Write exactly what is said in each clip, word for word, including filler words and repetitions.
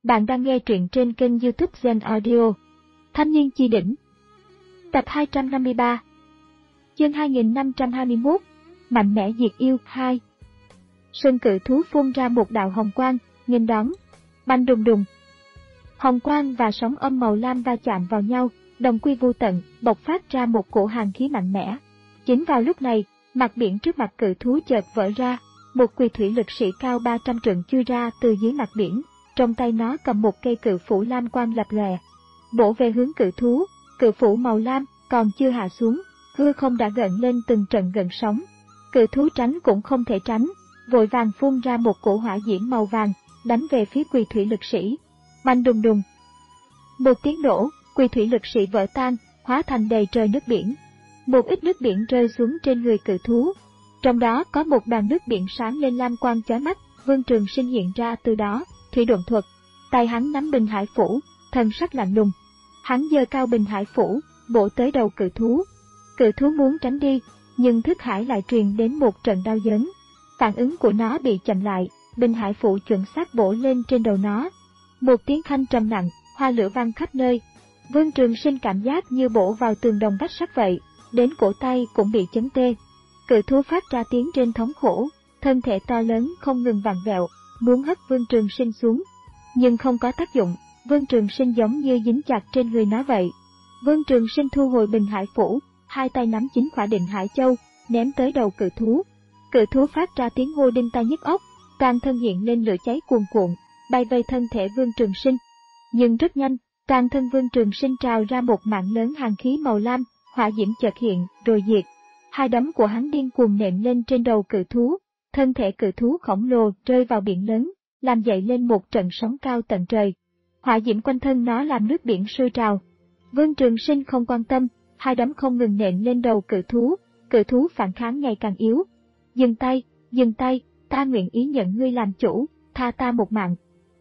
Bạn đang nghe truyện trên kênh YouTube Zen Audio. Thanh niên chi đỉnh. Tập hai trăm năm mươi ba. Chương hai nghìn năm trăm hai mươi mốt. Mạnh mẽ diệt yêu hai. Sơn cự thú phun ra một đạo hồng quang, nghênh đón. Banh đùng đùng. Hồng quang và sóng âm màu lam va chạm vào nhau, đồng quy vô tận, bộc phát ra một cổ hàn khí mạnh mẽ. Chính vào lúc này, mặt biển trước mặt cự thú chợt vỡ ra, một quỳ thủy lực sĩ cao ba trăm trượng chui ra từ dưới mặt biển. Trong tay nó cầm một cây cự phủ lam quang lập lòe, bổ về hướng cự thú. Cự phủ màu lam còn chưa hạ xuống, hư không đã gợn lên từng trận gợn sóng. Cự thú tránh cũng không thể tránh, vội vàng phun ra một cổ hỏa diễm màu vàng, đánh về phía quỳ thủy lực sĩ. Banh đùng đùng. Một tiếng nổ, quỳ thủy lực sĩ vỡ tan, hóa thành đầy trời nước biển. Một ít nước biển rơi xuống trên người cự thú. Trong đó có một đoàn nước biển sáng lên lam quang chói mắt. Vương Trường Sinh hiện ra từ đó. Thủy độn thuật. Tay hắn nắm bình hải phủ, thần sắc lạnh lùng. Hắn giơ cao bình hải phủ, bổ tới đầu cự thú. Cự thú muốn tránh đi, nhưng thức hải lại truyền đến một trận đau đớn. Phản ứng của nó bị chậm lại, bình hải phủ chuẩn xác bổ lên trên đầu nó. Một tiếng khanh trầm nặng, hoa lửa vang khắp nơi. Vương Trường Sinh cảm giác như bổ vào tường đồng vách sắt vậy, đến cổ tay cũng bị chấn tê. Cự thú phát ra tiếng trên thống khổ, thân thể to lớn không ngừng vặn vẹo, muốn hất Vương Trường Sinh xuống, nhưng không có tác dụng. Vương Trường Sinh giống như dính chặt trên người nó vậy. Vương Trường Sinh thu hồi bình hải phủ, hai tay nắm chính khỏa định hải châu, ném tới đầu cự thú. Cự thú phát ra tiếng hô đinh tai nhức óc, toàn thân hiện lên lửa cháy cuồn cuộn, bay vây thân thể Vương Trường Sinh. Nhưng rất nhanh, toàn thân Vương Trường Sinh trào ra một mảng lớn hàn khí màu lam, hỏa diễm chợt hiện rồi diệt. Hai đấm của hắn điên cuồng nện lên trên đầu cự thú. Thân thể cự thú khổng lồ rơi vào biển lớn, làm dậy lên một trận sóng cao tận trời. Hỏa diễm quanh thân nó làm nước biển sôi trào. Vương Trường Sinh không quan tâm, hai đấm không ngừng nện lên đầu cự thú. Cự thú phản kháng ngày càng yếu. Dừng tay, dừng tay, ta nguyện ý nhận ngươi làm chủ, tha ta một mạng.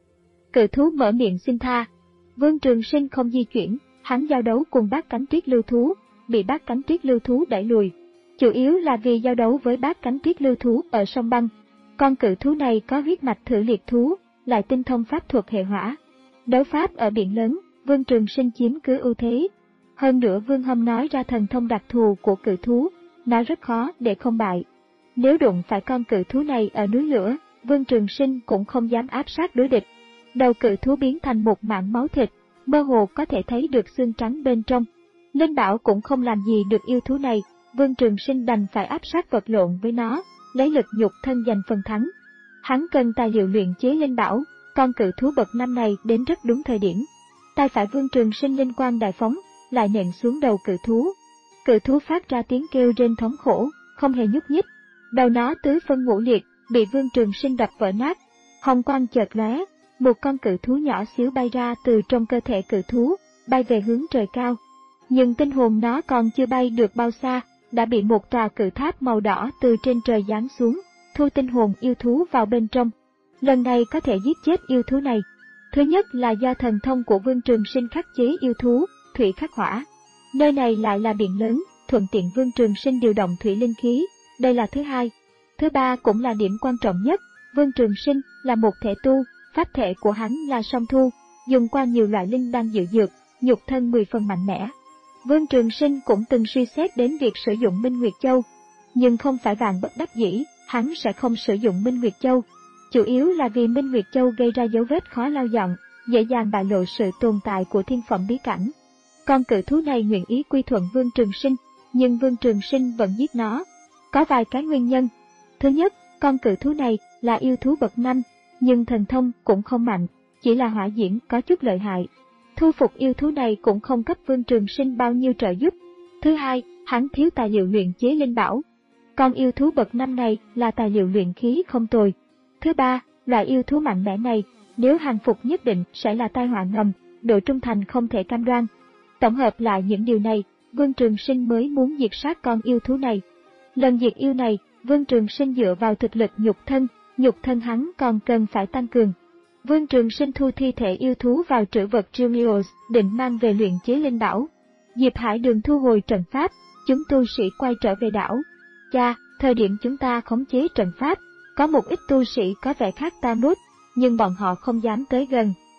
Cự thú mở miệng xin tha. Vương Trường Sinh không di chuyển, hắn giao đấu cùng bát cánh triết lưu thú, bị bát cánh triết lưu thú đẩy lùi. Chủ yếu là vì giao đấu với bát cánh triết lưu thú ở sông băng. Con cự thú này có huyết mạch thử liệt thú, lại tinh thông pháp thuật hệ hỏa. Đấu pháp ở biển lớn, Vương Trường Sinh chiếm cứ ưu thế. Hơn nữa Vương Hâm nói ra thần thông đặc thù của cự thú, nó rất khó để không bại. Nếu đụng phải con cự thú này ở núi lửa, Vương Trường Sinh cũng không dám áp sát đối địch. Đầu cự thú biến thành một mảng máu thịt, mơ hồ có thể thấy được xương trắng bên trong. Linh Bảo cũng không làm gì được yêu thú này. Vương Trường Sinh đành phải áp sát vật lộn với nó, lấy lực nhục thân giành phần thắng. Hắn cần tài liệu luyện chế linh bảo, con cự thú bậc năm này đến rất đúng thời điểm. Tay phải Vương Trường Sinh linh quang đại phóng, lại nện xuống đầu cự thú. Cự thú phát ra tiếng kêu rên thống khổ, không hề nhúc nhích. Đầu nó tứ phân ngũ liệt, bị Vương Trường Sinh đập vỡ nát. Hồng quang chợt lóe, một con cự thú nhỏ xíu bay ra từ trong cơ thể cự thú, bay về hướng trời cao. Nhưng tinh hồn nó còn chưa bay được bao xa, đã bị một tòa cự tháp màu đỏ từ trên trời giáng xuống, thu tinh hồn yêu thú vào bên trong. Lần này có thể giết chết yêu thú này. Thứ nhất là do thần thông của Vương Trường Sinh khắc chế yêu thú, thủy khắc hỏa. Nơi này lại là biển lớn, thuận tiện Vương Trường Sinh điều động thủy linh khí, đây là thứ hai. Thứ ba cũng là điểm quan trọng nhất, Vương Trường Sinh là một thể tu, pháp thể của hắn là song thu, dùng qua nhiều loại linh đan diệu dược, nhục thân mười phần mạnh mẽ. Vương Trường Sinh cũng từng suy xét đến việc sử dụng Minh Nguyệt Châu, nhưng không phải vạn bất đắc dĩ, hắn sẽ không sử dụng Minh Nguyệt Châu. Chủ yếu là vì Minh Nguyệt Châu gây ra dấu vết khó lau dọn, dễ dàng bại lộ sự tồn tại của thiên phẩm bí cảnh. Con cự thú này nguyện ý quy thuận Vương Trường Sinh, nhưng Vương Trường Sinh vẫn giết nó. Có vài cái nguyên nhân. Thứ nhất, con cự thú này là yêu thú bậc năm, nhưng thần thông cũng không mạnh, chỉ là hỏa diễm có chút lợi hại. Thu phục yêu thú này cũng không cấp Vương Trường Sinh bao nhiêu trợ giúp. Thứ hai, hắn thiếu tài liệu luyện chế linh bảo. Con yêu thú bậc năm này là tài liệu luyện khí không tồi. Thứ ba, loại yêu thú mạnh mẽ này, nếu hàng phục nhất định sẽ là tai họa ngầm, độ trung thành không thể cam đoan. Tổng hợp lại những điều này, Vương Trường Sinh mới muốn diệt sát con yêu thú này. Lần diệt yêu này, Vương Trường Sinh dựa vào thực lực nhục thân, nhục thân hắn còn cần phải tăng cường. Vương Trường Sinh thu thi thể yêu thú vào trữ vật Julius, định mang về luyện chế linh bảo. Diệp Hải Đường thu hồi trận pháp, chúng tu sĩ quay trở về đảo. Cha, thời điểm chúng ta khống chế trận pháp, có một ít tu sĩ có vẻ khác ta nốt, nhưng bọn họ không dám tới gần,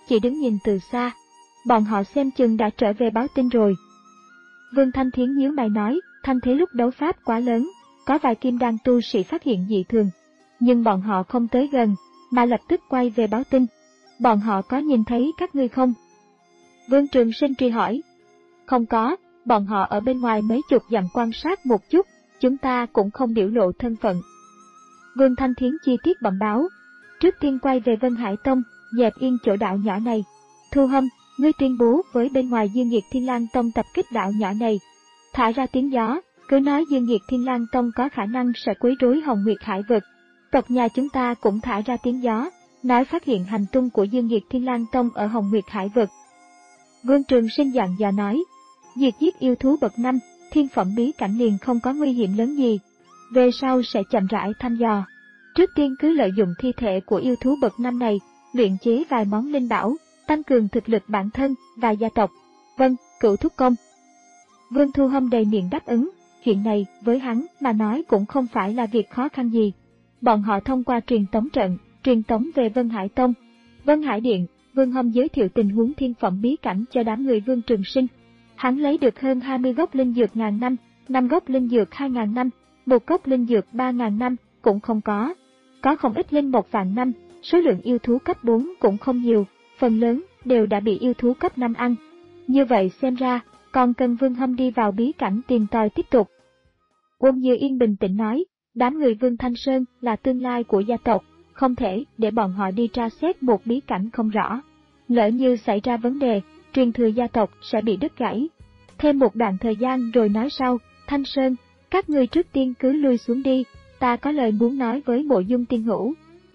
chỉ đứng nhìn từ xa. Bọn họ xem chừng đã trở về báo tin rồi. Vương Thanh Thiến nhíu mày nói, thanh thế lúc đấu pháp quá lớn, có vài kim đan tu sĩ phát hiện dị thường. Nhưng bọn họ không tới gần, mà lập tức quay về báo tin. Bọn họ có nhìn thấy các ngươi không? Vương Trường Sinh truy hỏi. Không có, bọn họ ở bên ngoài mấy chục dặm quan sát một chút, chúng ta cũng không biểu lộ thân phận. Vương Thanh Thiến chi tiết bẩm báo. Trước tiên quay về Vân Hải Tông, dẹp yên chỗ đạo nhỏ này. Thu Hâm, ngươi tuyên bố với bên ngoài Dương Nghiệt Thiên Lang Tông tập kích đạo nhỏ này. Thả ra tiếng gió, cứ nói Dương Nghiệt Thiên Lang Tông có khả năng sẽ quấy rối Hồng Nguyệt Hải vực. Tộc nhà chúng ta cũng thả ra tiếng gió, nói phát hiện hành tung của Dương Nghiệt Thiên Lang Tông ở Hồng Nguyệt Hải vực. Vương Trường Sinh dặn dò nói, diệt giết yêu thú bậc năm, thiên phẩm bí cảnh liền không có nguy hiểm lớn gì. Về sau sẽ chậm rãi thăm dò. Trước tiên cứ lợi dụng thi thể của yêu thú bậc năm này, luyện chế vài món linh bảo, tăng cường thực lực bản thân và gia tộc. Vâng, cửu thúc công. Vương Thu Hâm đầy miệng đáp ứng, chuyện này với hắn mà nói cũng không phải là việc khó khăn gì. Bọn họ thông qua truyền tống trận, truyền tống về Vân Hải Tông. Vân Hải Điện, Vương Hâm giới thiệu tình huống thiên phẩm bí cảnh cho đám người Vương Trường Sinh. Hắn lấy được hơn hai mươi gốc linh dược ngàn năm, năm gốc linh dược hai ngàn năm, một gốc linh dược ba ngàn năm cũng không có. Có không ít linh một vạn năm, số lượng yêu thú cấp bốn cũng không nhiều, phần lớn đều đã bị yêu thú cấp năm ăn. Như vậy xem ra, còn cần Vương Hâm đi vào bí cảnh tìm tòi tiếp tục. Uông Như Yên bình tĩnh nói, đám người Vương Thanh Sơn là tương lai của gia tộc, không thể để bọn họ đi tra xét một bí cảnh không rõ. Lỡ như xảy ra vấn đề, truyền thừa gia tộc sẽ bị đứt gãy. Thêm một đoạn thời gian rồi nói sau, Thanh Sơn, các ngươi trước tiên cứ lui xuống đi, ta có lời muốn nói với Mộ Dung Tiên Hữu.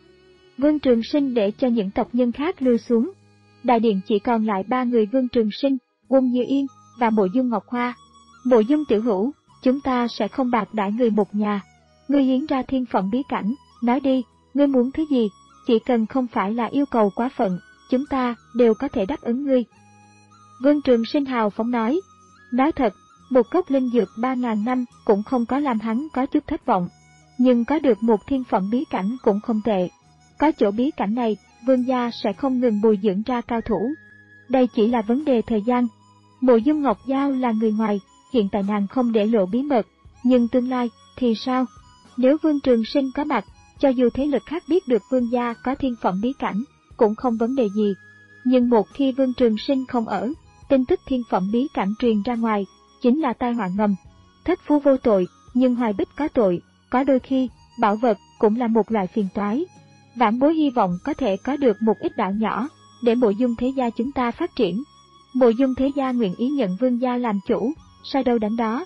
Vương Trường Sinh để cho những tộc nhân khác lui xuống. Đại điện chỉ còn lại ba người Vương Trường Sinh, Uông Như Yên và Mộ Dung Ngọc Hoa. Mộ Dung tiểu hữu, chúng ta sẽ không bạc đãi người một nhà. Ngươi hiến ra thiên phẩm bí cảnh, nói đi, ngươi muốn thứ gì, chỉ cần không phải là yêu cầu quá phận, chúng ta đều có thể đáp ứng ngươi. Vương Trường Sinh hào phóng nói, nói thật, một cốc linh dược ba ngàn năm cũng không có làm hắn có chút thất vọng, nhưng có được một thiên phẩm bí cảnh cũng không tệ. Có chỗ bí cảnh này, Vương gia sẽ không ngừng bồi dưỡng ra cao thủ. Đây chỉ là vấn đề thời gian. Mộ Dung Ngọc Giao là người ngoài, hiện tại nàng không để lộ bí mật, nhưng tương lai thì sao? Nếu Vương Trường Sinh có mặt, cho dù thế lực khác biết được Vương gia có thiên phẩm bí cảnh, cũng không vấn đề gì. Nhưng một khi Vương Trường Sinh không ở, tin tức thiên phẩm bí cảnh truyền ra ngoài, chính là tai họa ngầm. Thất phu vô tội, nhưng hoài bích có tội, có đôi khi, bảo vật cũng là một loại phiền toái. Vãn bối hy vọng có thể có được một ít đạo nhỏ, để Mộ Dung thế gia chúng ta phát triển. Mộ Dung thế gia nguyện ý nhận Vương gia làm chủ, sao đâu đánh đó.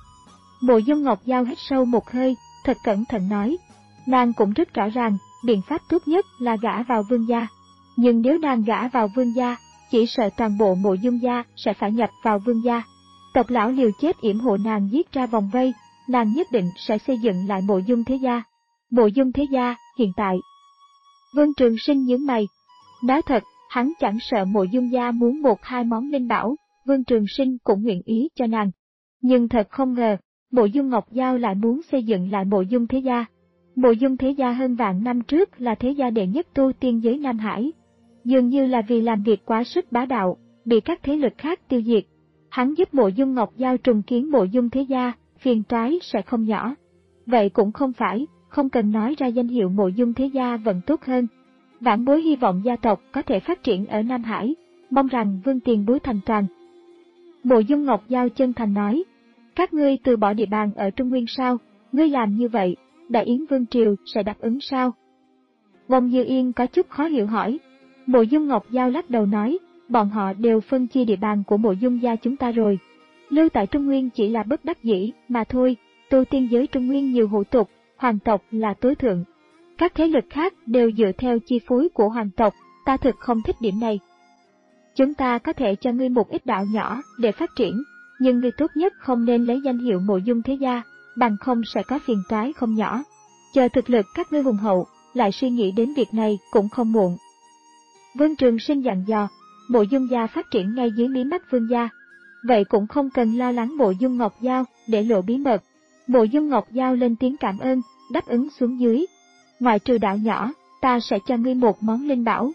Mộ Dung Ngọc Giao hít sâu một hơi, thật cẩn thận nói. Nàng cũng rất rõ ràng, biện pháp tốt nhất là gả vào Vương gia. Nhưng nếu nàng gả vào Vương gia, chỉ sợ toàn bộ Mộ Dung gia sẽ phải nhập vào Vương gia. Tộc lão liều chết yểm hộ nàng giết ra vòng vây, nàng nhất định sẽ xây dựng lại Mộ Dung thế gia. Mộ Dung thế gia, hiện tại. Vương Trường Sinh nhướng mày. Nói thật, hắn chẳng sợ Mộ Dung gia muốn một hai món linh bảo, Vương Trường Sinh cũng nguyện ý cho nàng. Nhưng thật không ngờ, Mộ Dung Ngọc Giao lại muốn xây dựng lại Mộ Dung thế gia. Mộ Dung thế gia hơn vạn năm trước là thế gia đệ nhất tu tiên giới Nam Hải. Dường như là vì làm việc quá sức bá đạo, bị các thế lực khác tiêu diệt. Hắn giúp Mộ Dung Ngọc Giao trùng kiến Mộ Dung thế gia, phiền toái sẽ không nhỏ. Vậy cũng không phải, không cần nói ra danh hiệu Mộ Dung thế gia vẫn tốt hơn. Vãn bối hy vọng gia tộc có thể phát triển ở Nam Hải, mong rằng Vương tiền bối thành toàn. Mộ Dung Ngọc Giao chân thành nói, các ngươi từ bỏ địa bàn ở Trung Nguyên sao, ngươi làm như vậy, Đại Yến Vương Triều sẽ đáp ứng sao? Uông Như Yên có chút khó hiểu hỏi. Mộ Dung Ngọc Giao lắc đầu nói, bọn họ đều phân chia địa bàn của Mộ Dung gia chúng ta rồi. Lưu tại Trung Nguyên chỉ là bất đắc dĩ mà thôi, tu tiên giới Trung Nguyên nhiều hủ tục, hoàng tộc là tối thượng. Các thế lực khác đều dựa theo chi phối của hoàng tộc, ta thực không thích điểm này. Chúng ta có thể cho ngươi một ít đạo nhỏ để phát triển, nhưng ngươi tốt nhất không nên lấy danh hiệu Mộ Dung thế gia, bằng không sẽ có phiền toái không nhỏ. Chờ thực lực các ngươi hùng hậu, lại suy nghĩ đến việc này cũng không muộn. Vương Trường Sinh dặn dò, Mộ Dung gia phát triển ngay dưới mí mắt Vương gia. Vậy cũng không cần lo lắng Mộ Dung Ngọc Giao để lộ bí mật. Mộ Dung Ngọc Giao lên tiếng cảm ơn, đáp ứng xuống dưới. Ngoại trừ đạo nhỏ, ta sẽ cho ngươi một món linh bảo.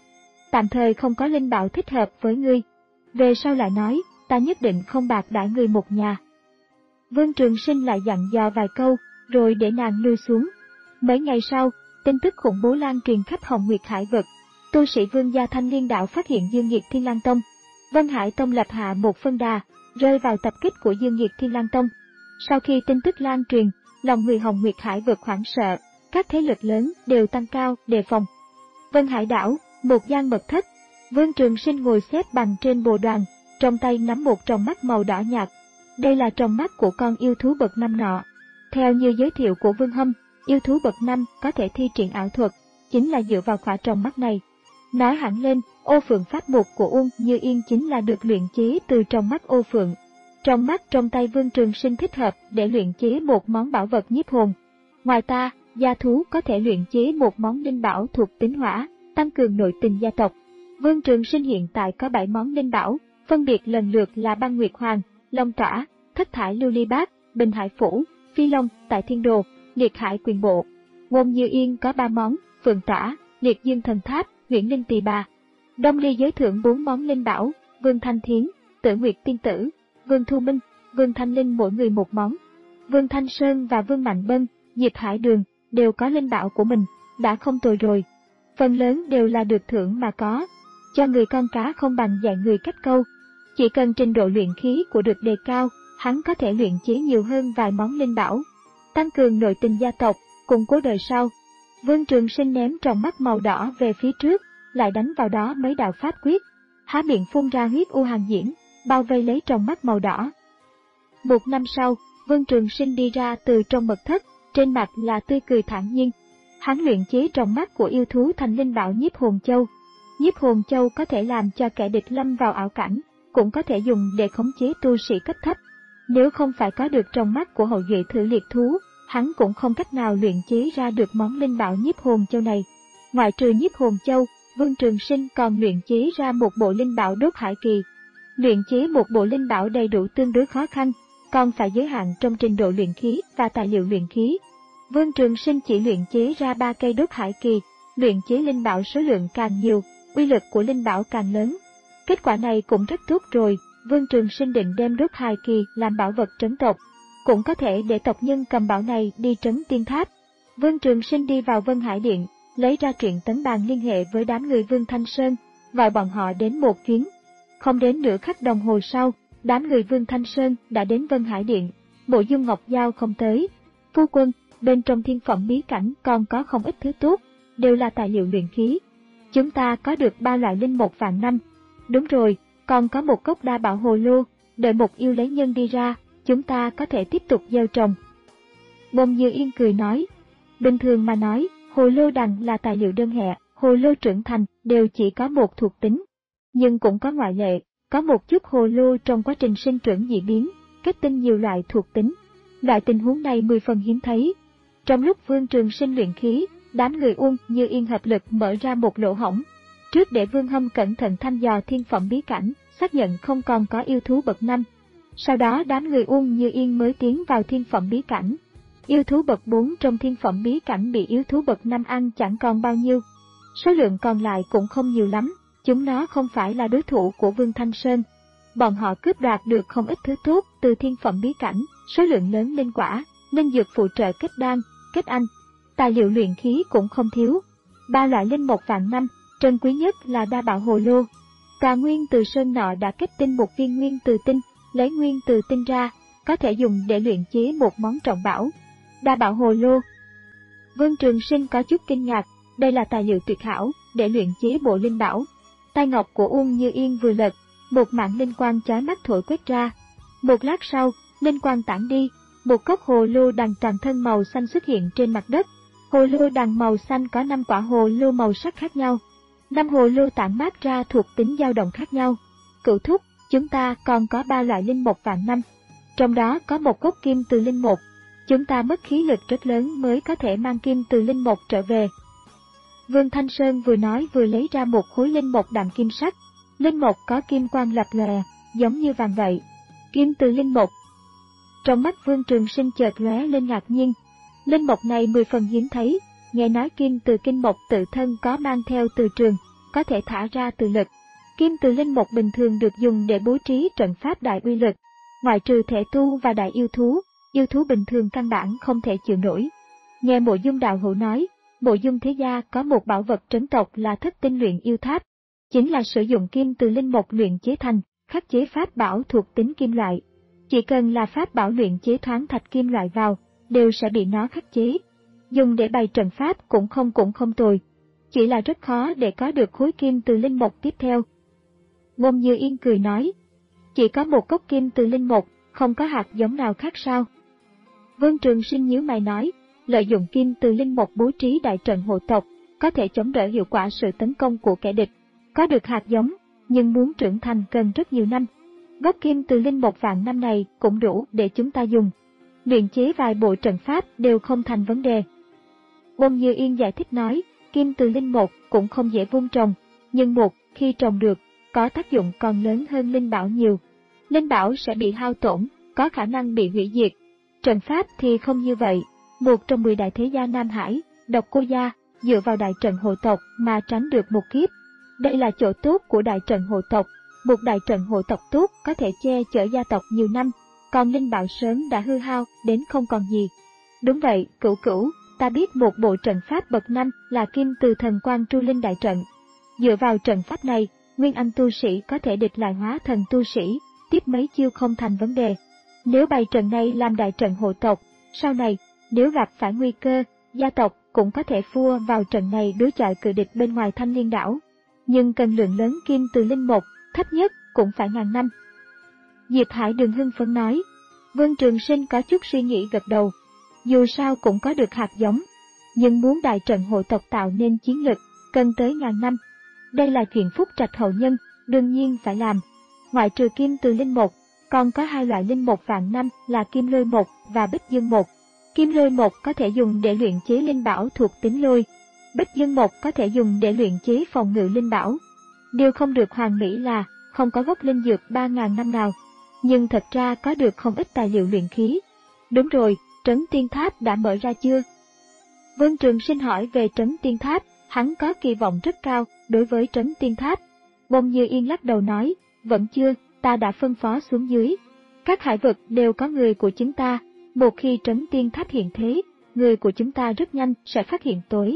tạm thời không có linh bảo thích hợp với ngươi. Về sau lại nói, ta nhất định không bạc đãi ngươi một nhà. Vương Trường Sinh lại dặn dò vài câu, rồi để nàng lui xuống. Mấy ngày sau, tin tức khủng bố lan truyền khắp Hồng Nguyệt Hải vực. Tu sĩ Vương gia Thanh Liên đạo phát hiện Dương Nghiệt Thiên Lang Tông. Vân Hải Tông lập hạ một phân đà, rơi vào tập kích của Dương Nghiệt Thiên Lang Tông. Sau khi tin tức lan truyền, lòng người Hồng Nguyệt Hải vực hoảng sợ, các thế lực lớn đều tăng cao đề phòng. Vân Hải đảo, một gian mật thất, Vương Trường Sinh ngồi xếp bằng trên bồ đoàn, trong tay nắm một tròng mắt màu đỏ nhạt. Đây là tròng mắt của con yêu thú bậc năm nọ. Theo như giới thiệu của Vương Hâm, yêu thú bậc năm có thể thi triển ảo thuật, chính là dựa vào khỏa tròng mắt này. Nói hẳn lên, ô phượng pháp mục của Uông Như Yên chính là được luyện chế từ tròng mắt ô phượng. Tròng mắt trong tay Vương Trường Sinh thích hợp để luyện chế một món bảo vật nhiếp hồn. Ngoài ta, gia thú có thể luyện chế một món linh bảo thuộc tính hỏa, tăng cường nội tình gia tộc. Vương Trường Sinh hiện tại có bảy món linh bảo, phân biệt lần lượt là Băng Nguyệt Hoàng, Long Tỏa, Thất Thải Lưu Ly Bát, Bình Hải Phủ, Phi Long, Tại Thiên Đồ, Liệt Hải Quyền Bộ. Ngôn Như Yên có ba món, Phượng Tỏa, Liệt Dương Thần Tháp, Huyễn Linh Tỳ Bà. Đông Ly giới thưởng bốn món linh bảo, Vương Thanh Thiến, Tử Nguyệt Tiên Tử, Vương Thu Minh, Vương Thanh Linh mỗi người một món. Vương Thanh Sơn và Vương Mạnh Bân, Diệp Hải Đường đều có linh bảo của mình, đã không tồi rồi. Phần lớn đều là được thưởng mà có. Cho người con cá không bằng dạy người cách câu. Chỉ cần trình độ luyện khí của được đề cao, hắn có thể luyện chế nhiều hơn vài món linh bảo, tăng cường nội tình gia tộc, củng cố đời sau. Vương Trường Sinh ném tròng mắt màu đỏ về phía trước, lại đánh vào đó mấy đạo pháp quyết, há miệng phun ra huyết u hàng diễm, bao vây lấy tròng mắt màu đỏ. Một năm sau, Vương Trường Sinh đi ra từ trong mật thất, trên mặt là tươi cười thản nhiên. Hắn luyện chế tròng mắt của yêu thú thành linh bảo Nhiếp Hồn Châu. Nhiếp Hồn Châu có thể làm cho kẻ địch lâm vào ảo cảnh, cũng có thể dùng để khống chế tu sĩ cấp thấp. Nếu không phải có được tròng mắt của hậu duệ thử liệt thú, hắn cũng không cách nào luyện chế ra được món linh bảo Nhiếp Hồn Châu này. Ngoại trừ Nhiếp Hồn Châu, Vương Trường Sinh còn luyện chế ra một bộ linh bảo Đốt Hải Kỳ. Luyện chế một bộ linh bảo đầy đủ tương đối khó khăn, còn phải giới hạn trong trình độ luyện khí và tài liệu luyện khí. Vương Trường Sinh chỉ luyện chế ra ba cây Đốt Hải Kỳ, luyện chế linh bảo số lượng càng nhiều, uy lực của linh bảo càng lớn. Kết quả này cũng rất tốt rồi. Vương Trường Sinh định đem Đốt Hải Kỳ làm bảo vật trấn tộc, cũng có thể để tộc nhân cầm bảo này đi trấn tiên tháp. Vương Trường Sinh đi vào Vân Hải Điện, lấy ra truyện tấn bàn liên hệ với đám người Vương Thanh Sơn, gọi bọn họ đến một chuyến. Không đến nửa khắc đồng hồ sau, đám người Vương Thanh Sơn đã đến Vân Hải Điện. Mộ Dung Ngọc Giao không tới. Phu quân, bên trong thiên phẩm bí cảnh còn có không ít thứ tốt, đều là tài liệu luyện khí. Chúng ta có được ba loại linh một vạn năm. Đúng rồi, còn có một cốc đa bảo hồ lô, đợi một yêu lấy nhân đi ra, chúng ta có thể tiếp tục gieo trồng. Bông Như Yên cười nói, bình thường mà nói, hồ lô đằng là tài liệu đơn hệ, hồ lô trưởng thành đều chỉ có một thuộc tính. Nhưng cũng có ngoại lệ, có một chút hồ lô trong quá trình sinh trưởng dị biến, kết tinh nhiều loại thuộc tính. Loại tình huống này mười phần hiếm thấy. Trong lúc Vương Trường Sinh luyện khí, đám người Uông Như Yên hợp lực mở ra một lỗ hổng. Trước để Vương Hâm cẩn thận thăm dò thiên phẩm bí cảnh, xác nhận không còn có yêu thú bậc năm. Sau đó đám người Uông Như Yên mới tiến vào thiên phẩm bí cảnh. Yêu thú bậc bốn trong thiên phẩm bí cảnh bị yêu thú bậc năm ăn chẳng còn bao nhiêu. Số lượng còn lại cũng không nhiều lắm, chúng nó không phải là đối thủ của Vương Thanh Sơn. Bọn họ cướp đoạt được không ít thứ tốt từ thiên phẩm bí cảnh, số lượng lớn linh quả, linh dược phụ trợ kết đan, kết anh. Tài liệu luyện khí cũng không thiếu. Ba loại linh một vạn năm, trân quý nhất là đa bảo hồ lô. Tà nguyên từ sơn nọ đã kết tinh một viên nguyên từ tinh, lấy nguyên từ tinh ra, có thể dùng để luyện chế một món trọng bảo. Đa bảo hồ lô. Vương Trường Sinh có chút kinh ngạc, đây là tài liệu tuyệt hảo để luyện chế bộ linh bảo. Tay ngọc của Uông Như Yên vừa lật, một mảng linh quang chói mắt thổi quét ra. Một lát sau, linh quang tản đi, một cốc hồ lô đằng toàn thân màu xanh xuất hiện trên mặt đất. Hồ lô đằng màu xanh có năm quả hồ lô màu sắc khác nhau. Năm hồ lô tản mát ra thuộc tính dao động khác nhau. Cửu thúc, chúng ta còn có ba loại linh một vạn năm. Trong đó có một cốc kim từ linh một. Chúng ta mất khí lực rất lớn mới có thể mang kim từ linh một trở về. Vương Thanh Sơn vừa nói vừa lấy ra một khối linh một đạm kim sắc. Linh một có kim quang lập lòe, giống như vàng vậy. Kim từ linh một. Trong mắt Vương Trường Sinh chợt lóe lên ngạc nhiên. Linh mộc này mười phần hiếm thấy, nghe nói kim từ kinh mộc tự thân có mang theo từ trường, có thể thả ra từ lực. Kim từ linh mục bình thường được dùng để bố trí trận pháp đại uy lực. Ngoại trừ thể tu và đại yêu thú, yêu thú bình thường căn bản không thể chịu nổi. Nghe Mộ Dung đạo hữu nói, Mộ Dung thế gia có một bảo vật trấn tộc là thất tinh luyện yêu tháp, chính là sử dụng kim từ linh mục luyện chế thành, khắc chế pháp bảo thuộc tính kim loại. Chỉ cần là pháp bảo luyện chế thoáng thạch kim loại vào, đều sẽ bị nó khắc chế. Dùng để bày trận pháp cũng không cũng không tồi, chỉ là rất khó để có được khối kim từ linh mục tiếp theo. Ngôn Như Yên cười nói, chỉ có một cốc kim từ linh mục, không có hạt giống nào khác sao? Vương Trường Sinh nhíu mày nói, lợi dụng kim từ linh mục bố trí đại trận hộ tộc, có thể chống đỡ hiệu quả sự tấn công của kẻ địch. Có được hạt giống, nhưng muốn trưởng thành cần rất nhiều năm. Gốc kim từ linh mục vạn năm này cũng đủ để chúng ta dùng. Luyện chế vài bộ trận pháp đều không thành vấn đề. Ngôn Như Yên giải thích nói, kim từ linh mục cũng không dễ vun trồng, nhưng một khi trồng được, có tác dụng còn lớn hơn linh bảo nhiều. Linh bảo sẽ bị hao tổn, có khả năng bị hủy diệt. Trận pháp thì không như vậy. Một trong mười đại thế gia Nam Hải, Độc Cô gia, dựa vào đại trận hộ tộc mà tránh được một kiếp. Đây là chỗ tốt của đại trận hộ tộc. Một đại trận hộ tộc tốt có thể che chở gia tộc nhiều năm, còn linh bảo sớm đã hư hao đến không còn gì. Đúng vậy, Cửu Cửu, ta biết một bộ trận pháp bậc năm là kim từ thần quang tru linh đại trận. Dựa vào trận pháp này, nguyên anh tu sĩ có thể địch lại hóa thần tu sĩ, tiếp mấy chiêu không thành vấn đề. Nếu bày trận này làm đại trận hộ tộc, sau này, nếu gặp phải nguy cơ, gia tộc cũng có thể phua vào trận này đối chọi cự địch bên ngoài Thanh Liên đảo. Nhưng cần lượng lớn kim từ linh mục, thấp nhất cũng phải ngàn năm. Diệp Hải Đường hưng phấn nói. Vương Trường Sinh có chút suy nghĩ gật đầu. Dù sao cũng có được hạt giống, nhưng muốn đại trận hộ tộc tạo nên chiến lực, cần tới ngàn năm. Đây là chuyện phúc trạch hậu nhân, đương nhiên phải làm. Ngoại trừ kim từ linh mục, còn có hai loại linh mục vạn năm là kim lôi mục và bích dương mục. Kim lôi mục có thể dùng để luyện chế linh bảo thuộc tính lôi. Bích dương mục có thể dùng để luyện chế phòng ngự linh bảo. Điều không được hoàn mỹ là không có gốc linh dược ba ngàn năm nào, nhưng thật ra có được không ít tài liệu luyện khí. Đúng rồi, Trấn Tiên Tháp đã mở ra chưa? Vương Trường Sinh hỏi về Trấn Tiên Tháp, hắn có kỳ vọng rất cao đối với Trấn Tiên Tháp. Ngôn Như Yên lắc đầu nói, vẫn chưa, ta đã phân phó xuống dưới. Các hải vực đều có người của chúng ta, một khi Trấn Tiên Tháp hiện thế, người của chúng ta rất nhanh sẽ phát hiện tối.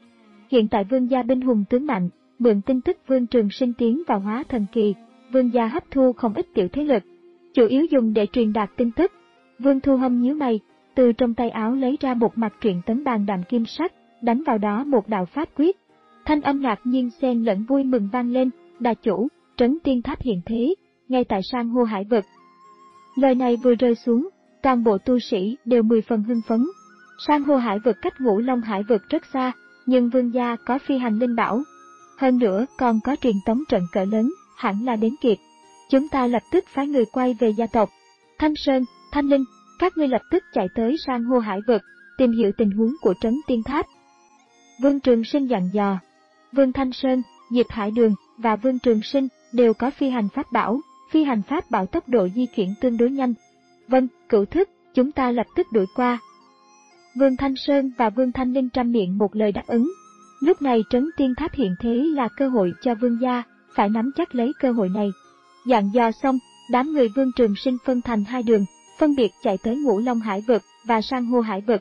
Hiện tại Vương gia binh hùng tướng mạnh, mượn tin tức Vương Trường Sinh tiến vào hóa thần kỳ, Vương gia hấp thu không ít tiểu thế lực, chủ yếu dùng để truyền đạt tin tức. Vương Thu Hâm nhíu mày, từ trong tay áo lấy ra một mặt truyện tấn bàn đàm kim sắc, đánh vào đó một đạo pháp quyết. Thanh âm ngạc nhiên xen lẫn vui mừng vang lên, đà chủ, Trấn Tiên Tháp hiện thế, ngay tại san hô hải vực. Lời này vừa rơi xuống, toàn bộ tu sĩ đều mười phần hưng phấn. San hô hải vực cách Ngũ Long hải vực rất xa, nhưng Vương gia có phi hành linh bảo. Hơn nữa còn có truyền tống trận cỡ lớn, hẳn là đến kịp. Chúng ta lập tức phái người quay về gia tộc. Thanh Sơn, Thanh Linh, các ngươi lập tức chạy tới san hô hải vực, tìm hiểu tình huống của Trấn Tiên Tháp. Vương Trường Sinh dặn dò. Vương Thanh Sơn, Diệp Hải Đường và Vương Trường Sinh đều có phi hành pháp bảo, phi hành pháp bảo tốc độ di chuyển tương đối nhanh. Vâng, Cửu Thức, chúng ta lập tức đuổi qua. Vương Thanh Sơn và Vương Thanh Linh trăm miệng một lời đáp ứng. Lúc này Trấn Tiên Tháp hiện thế là cơ hội cho Vương gia, phải nắm chắc lấy cơ hội này. Dặn dò xong, đám người Vương Trường Sinh phân thành hai đường, phân biệt chạy tới Ngũ Long hải vực và san hô hải vực.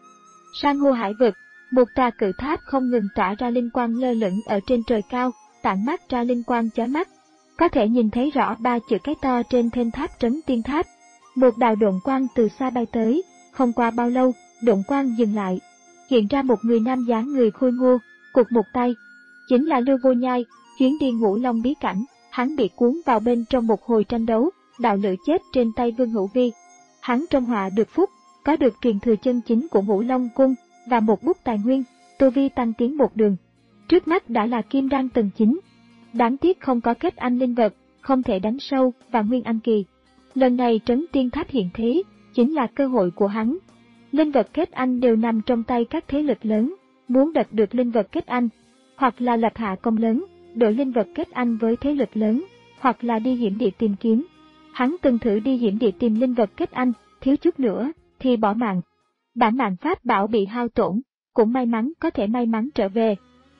San hô hải vực, một tòa cự tháp không ngừng tỏa ra linh quang lơ lửng ở trên trời cao, tản mát ra linh quang chói mắt. Có thể nhìn thấy rõ ba chữ cái to trên thên tháp Trấn Tiên Tháp. Một đạo độn quang từ xa bay tới, không qua bao lâu, độn quang dừng lại. Hiện ra một người nam dáng người khôi ngô, cụt một tay. Chính là Lưu Vô Nhai, chuyến đi Ngũ Long bí cảnh, hắn bị cuốn vào bên trong một hồi tranh đấu, đạo lữ chết trên tay Vương Hữu Vi. Hắn trong họa được phúc, có được truyền thừa chân chính của Ngũ Long cung và một bút tài nguyên, tu vi tăng tiến một đường. Trước mắt đã là kim đan tầng chín. Đáng tiếc không có kết anh linh vật, không thể đánh sâu vào nguyên anh kỳ. Lần này Trấn Tiên Tháp hiện thế, chính là cơ hội của hắn. Linh vật kết anh đều nằm trong tay các thế lực lớn, muốn đạt được linh vật kết anh, hoặc là lập hạ công lớn, đổi linh vật kết anh với thế lực lớn, hoặc là đi hiểm địa tìm kiếm. Hắn từng thử đi hiểm địa tìm linh vật kết anh, thiếu chút nữa thì bỏ mạng. Bản mạng pháp bảo bị hao tổn, cũng may mắn có thể may mắn trở về.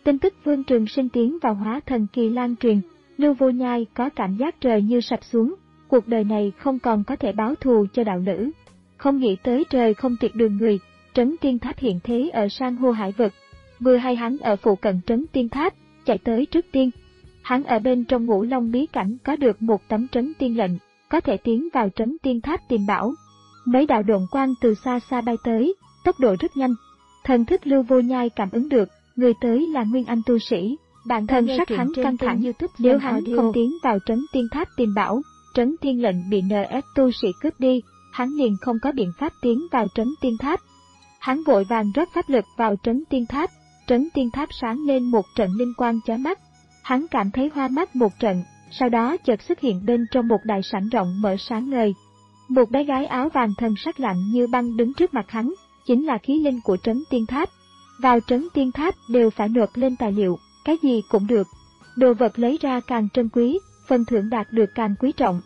Tin tức Vương Trường Sinh tiến vào hóa thần kỳ lan truyền, Lưu Vô Nhai có cảm giác trời như sập xuống, cuộc đời này không còn có thể báo thù cho đạo lữ. Không nghĩ tới trời không tuyệt đường người, Trấn Tiên Tháp hiện thế ở san hô hải vực. Vừa hay hắn ở phụ cận Trấn Tiên Tháp, chạy tới trước tiên. Hắn ở bên trong Ngũ Long bí cảnh có được một tấm Trấn Tiên lệnh, có thể tiến vào Trấn Tiên Tháp tìm bảo. Mấy đạo độn quang từ xa xa bay tới, tốc độ rất nhanh. Thần thức Lưu Vô Nhai cảm ứng được, người tới là Nguyên Anh tu sĩ. Bản thân sắc hắn căng thẳng, nếu hắn không tiến vào Trấn Tiên Tháp tìm bảo, Trấn Tiên lệnh bị en ép tu sĩ cướp đi, hắn liền không có biện pháp tiến vào Trấn Tiên Tháp. Hắn vội vàng rót pháp lực vào Trấn Tiên Tháp, Trấn Tiên Tháp sáng lên một trận linh quang chói mắt. Hắn cảm thấy hoa mắt một trận, sau đó chợt xuất hiện bên trong một đại sảnh rộng mở sáng ngời. Một bé gái áo vàng thần sắc lạnh như băng đứng trước mặt hắn, chính là khí linh của Trấn Tiên Tháp. Vào Trấn Tiên Tháp đều phải nộp lên tài liệu, cái gì cũng được. Đồ vật lấy ra càng trân quý, phần thưởng đạt được càng quý trọng.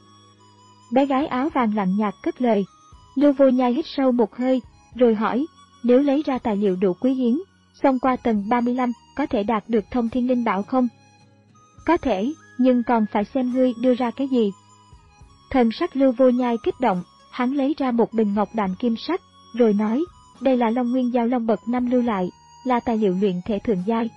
Bé gái áo vàng lạnh nhạt cất lời. Lưu Vô Nhai hít sâu một hơi, rồi hỏi, nếu lấy ra tài liệu đủ quý hiếm, xông qua tầng ba mươi lăm, có thể đạt được thông thiên linh bảo không? Có thể, nhưng còn phải xem ngươi đưa ra cái gì. Thần sắc Lưu Vô Nhai kích động, hắn lấy ra một bình ngọc đạm kim sắc, rồi nói, đây là Long Nguyên Giao Long bậc năm lưu lại, là tài liệu luyện thể thượng giai.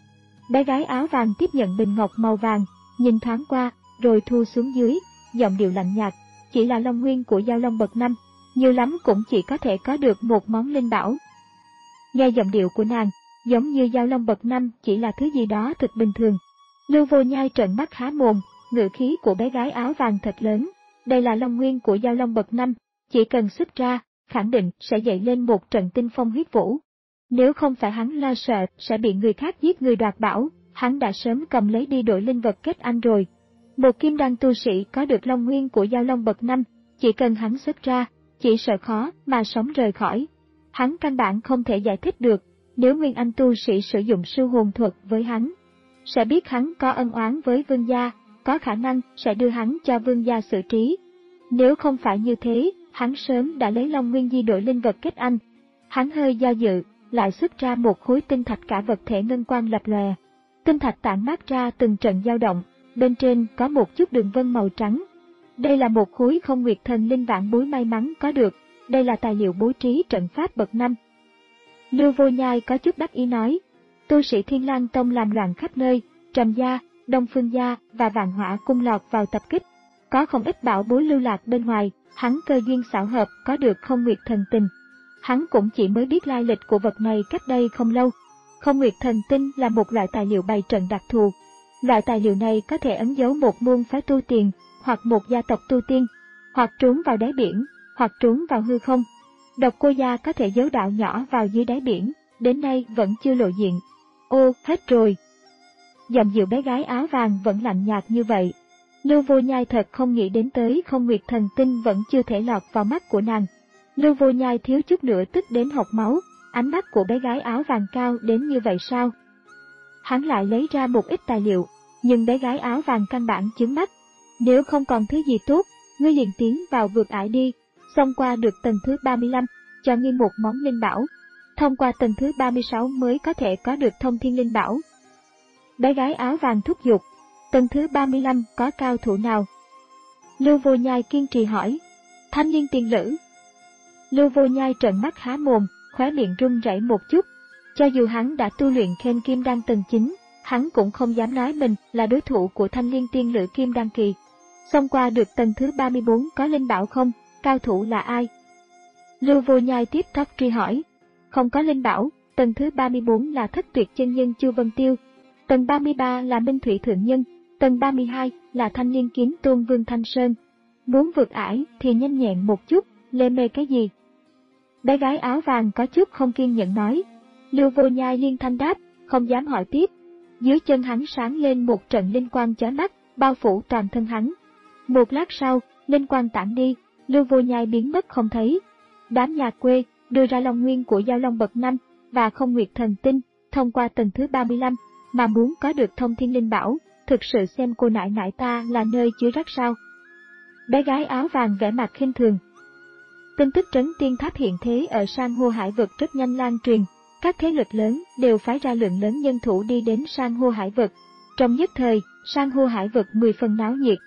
Bé gái áo vàng tiếp nhận bình ngọc màu vàng, nhìn thoáng qua, rồi thu xuống dưới, giọng điệu lạnh nhạt, chỉ là Long Nguyên của Giao Long bậc năm, nhiều lắm cũng chỉ có thể có được một món linh bảo. Nghe giọng điệu của nàng, giống như Giao Long bậc năm chỉ là thứ gì đó thực bình thường. Lưu Vô Nhai trợn mắt há mồm, ngữ khí của bé gái áo vàng thật lớn, đây là Long Nguyên của Giao Long bậc năm, chỉ cần xuất ra, khẳng định sẽ dậy lên một trận tinh phong huyết vũ. Nếu không phải hắn lo sợ sẽ bị người khác giết người đoạt bảo, hắn đã sớm cầm lấy đi đổi linh vật kết anh rồi. Một kim đan tu sĩ có được Long Nguyên của Giao Long bậc năm, chỉ cần hắn xuất ra, chỉ sợ khó mà sống rời khỏi. Hắn căn bản không thể giải thích được, nếu Nguyên Anh tu sĩ sử dụng sư hồn thuật với hắn, sẽ biết hắn có ân oán với vương gia, có khả năng sẽ đưa hắn cho vương gia xử trí. Nếu không phải như thế, hắn sớm đã lấy Long Nguyên di đổi linh vật kết anh. Hắn hơi do dự, lại xuất ra một khối tinh thạch cả vật thể ngân quang lập lòe. Tinh thạch tản mát ra từng trận dao động, bên trên có một chút đường vân màu trắng. Đây là một khối không nguyệt thần linh vạn bối may mắn có được, đây là tài liệu bố trí trận pháp bậc năm. Lưu Vô Nhai có chút đắc ý nói, tu sĩ Thiên Lang Tông làm loạn khắp nơi, Trầm gia, Đông Phương gia và Vạn Hỏa cung lọt vào tập kích. Có không ít bảo bối lưu lạc bên ngoài, hắn cơ duyên xảo hợp có được không nguyệt thần tình. Hắn cũng chỉ mới biết lai lịch của vật này cách đây không lâu. Không nguyệt thần tinh là một loại tài liệu bày trận đặc thù. Loại tài liệu này có thể ấn dấu một môn phái tu tiền, hoặc một gia tộc tu tiên, hoặc trốn vào đáy biển, hoặc trốn vào hư không. Độc Cô gia có thể giấu đạo nhỏ vào dưới đáy biển, đến nay vẫn chưa lộ diện. Ô, hết rồi. Giọng dịu bé gái áo vàng vẫn lạnh nhạt như vậy. Lưu Vô Nhai thật không nghĩ đến tới không nguyệt thần tinh vẫn chưa thể lọt vào mắt của nàng. Lưu Vô Nhai thiếu chút nữa tức đến hộc máu, ánh mắt của bé gái áo vàng cao đến như vậy sao? Hắn lại lấy ra một ít tài liệu, nhưng bé gái áo vàng căn bản chướng mắt. Nếu không còn thứ gì tốt, ngươi liền tiến vào vượt ải đi, xông qua được tầng thứ ba mươi lăm, cho ngươi một món linh bảo. Thông qua tầng thứ ba mươi sáu mới có thể có được thông thiên linh bảo. Bé gái áo vàng thúc giục, tầng thứ ba mươi lăm có cao thủ nào? Lưu Vô Nhai kiên trì hỏi, Thanh Liên tiền lữ. Lưu Vô Nhai trợn mắt há mồm, khóe miệng run rẩy một chút. Cho dù hắn đã tu luyện Khen Kim Đan tầng chín, hắn cũng không dám nói mình là đối thủ của Thanh Liên tiên lữ Kim Đan kỳ. Xông qua được tầng thứ ba mươi bốn có linh bảo không? Cao thủ là ai? Lưu Vô Nhai tiếp tóc truy hỏi. Không có linh bảo, tầng thứ ba mươi bốn là Thất Tuyệt chân nhân Chu Vân Tiêu, tầng ba mươi ba là Minh Thủy thượng nhân, tầng ba mươi hai là Thanh Liên kiếm tôn Vương Thanh Sơn. Muốn vượt ải thì nhanh nhẹn một chút, lê mê cái gì? Bé gái áo vàng có chút không kiên nhẫn nói. Lưu Vô Nhai liên thanh đáp, không dám hỏi tiếp. Dưới chân hắn sáng lên một trận linh quang chói mắt, bao phủ toàn thân hắn. Một lát sau, linh quang tản đi, Lưu Vô Nhai biến mất không thấy. Đám nhà quê đưa ra Long Nguyên của Giao Long bậc năm và không nguyệt thần tinh, thông qua tầng thứ ba mươi lăm, mà muốn có được thông thiên linh bảo, thực sự xem cô nại nại ta là nơi chứa rác sao? Bé gái áo vàng vẻ mặt khinh thường. Tin tức Trấn Tiên Tháp hiện thế ở san hô hải vực rất nhanh lan truyền, các thế lực lớn đều phái ra lượng lớn nhân thủ đi đến san hô hải vực. Trong nhất thời, san hô hải vực mười phần náo nhiệt.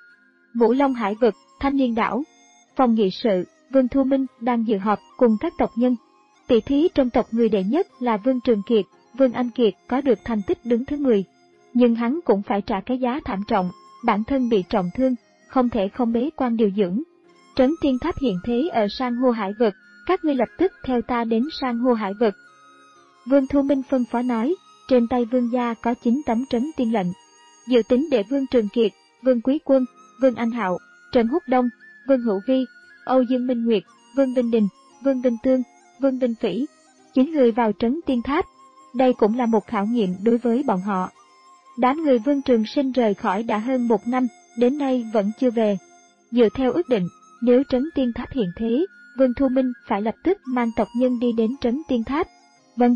Vũ Long hải vực, Thanh Liên đảo. Phòng nghị sự, Vương Thu Minh đang dự họp cùng các tộc nhân. Tỷ thí trong tộc người đệ nhất là Vương Trường Kiệt, Vương Anh Kiệt có được thành tích đứng thứ mười. Nhưng hắn cũng phải trả cái giá thảm trọng, bản thân bị trọng thương, không thể không bế quan điều dưỡng. Trấn Tiên Tháp hiện thế ở san hô hải vực, các ngươi lập tức theo ta đến san hô hải vực. Vương Thu Minh phân phó nói, trên tay Vương gia có chín tấm trấn tiên lệnh. Dự tính để Vương Trường Kiệt, Vương Quý Quân, Vương Anh Hạo, Trần Húc Đông, Vương Hữu Vi, Âu Dương Minh Nguyệt, Vương Vinh Đình, Vương Vinh Tương, Vương Vinh Phỉ, chín người vào trấn tiên tháp. Đây cũng là một khảo nghiệm đối với bọn họ. Đám người Vương Trường Sinh rời khỏi đã hơn một năm, đến nay vẫn chưa về. Dựa theo ước định, nếu trấn tiên tháp hiện thế, Vương Thu Minh phải lập tức mang tộc nhân đi đến trấn tiên tháp. Vâng.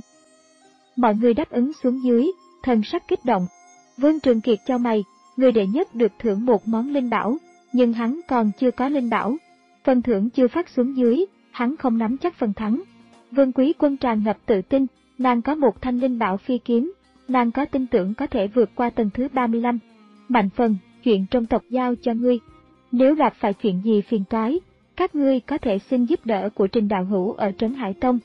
Mọi người đáp ứng xuống dưới, thần sắc kích động. Vương Trường Kiệt chau mày, người đệ nhất được thưởng một món linh bảo, nhưng hắn còn chưa có linh bảo. Phần thưởng chưa phát xuống dưới, hắn không nắm chắc phần thắng. Vương Quý Quân tràn ngập tự tin, nàng có một thanh linh bảo phi kiếm, nàng có tin tưởng có thể vượt qua tầng thứ ba mươi lăm. Mạnh phần, chuyện trong tộc giao cho ngươi. Nếu gặp phải chuyện gì phiền toái, các ngươi có thể xin giúp đỡ của Trình đạo hữu ở Trấn Hải Tông.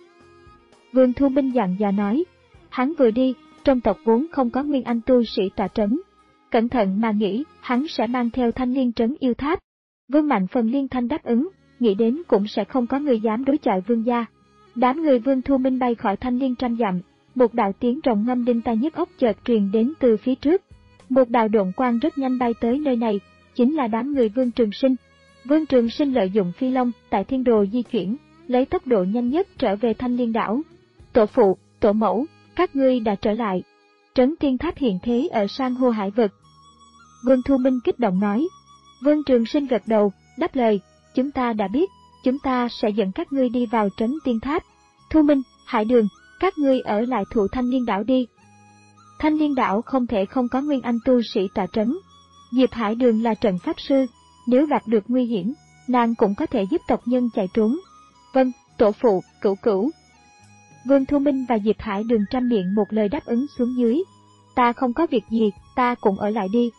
Vương Thu Minh dặn dò nói, hắn vừa đi, trong tộc vốn không có nguyên anh tu sĩ tọa trấn. Cẩn thận mà nghĩ, hắn sẽ mang theo Thanh Liên trấn yêu tháp. Vương Mạnh phần liên thanh đáp ứng, nghĩ đến cũng sẽ không có người dám đối chọi Vương gia. Đám người Vương Thu Minh bay khỏi Thanh Liên trăm dặm, một đạo tiếng rồng ngâm đinh tai nhức óc chợt truyền đến từ phía trước. Một đạo độn quang rất nhanh bay tới nơi này, chính là đám người Vương Trường Sinh. Vương Trường Sinh lợi dụng phi long tại thiên đồ di chuyển, lấy tốc độ nhanh nhất trở về Thanh Liên đảo. Tổ phụ, tổ mẫu, các ngươi đã trở lại. Trấn Tiên Tháp hiện thế ở san hô hải vực. Vương Thu Minh kích động nói. Vương Trường Sinh gật đầu, đáp lời, chúng ta đã biết, chúng ta sẽ dẫn các ngươi đi vào Trấn Tiên Tháp. Thu Minh, Hải Đường, các ngươi ở lại thụ Thanh Liên đảo đi. Thanh Liên đảo không thể không có nguyên anh tu sĩ tọa trấn. Diệp Hải Đường là trận pháp sư, nếu gặp được nguy hiểm, nàng cũng có thể giúp tộc nhân chạy trốn. Vâng, tổ phụ, cửu cửu. Vương Thu Minh và Diệp Hải Đường trăm miệng một lời đáp ứng xuống dưới. Ta không có việc gì, ta cũng ở lại đi.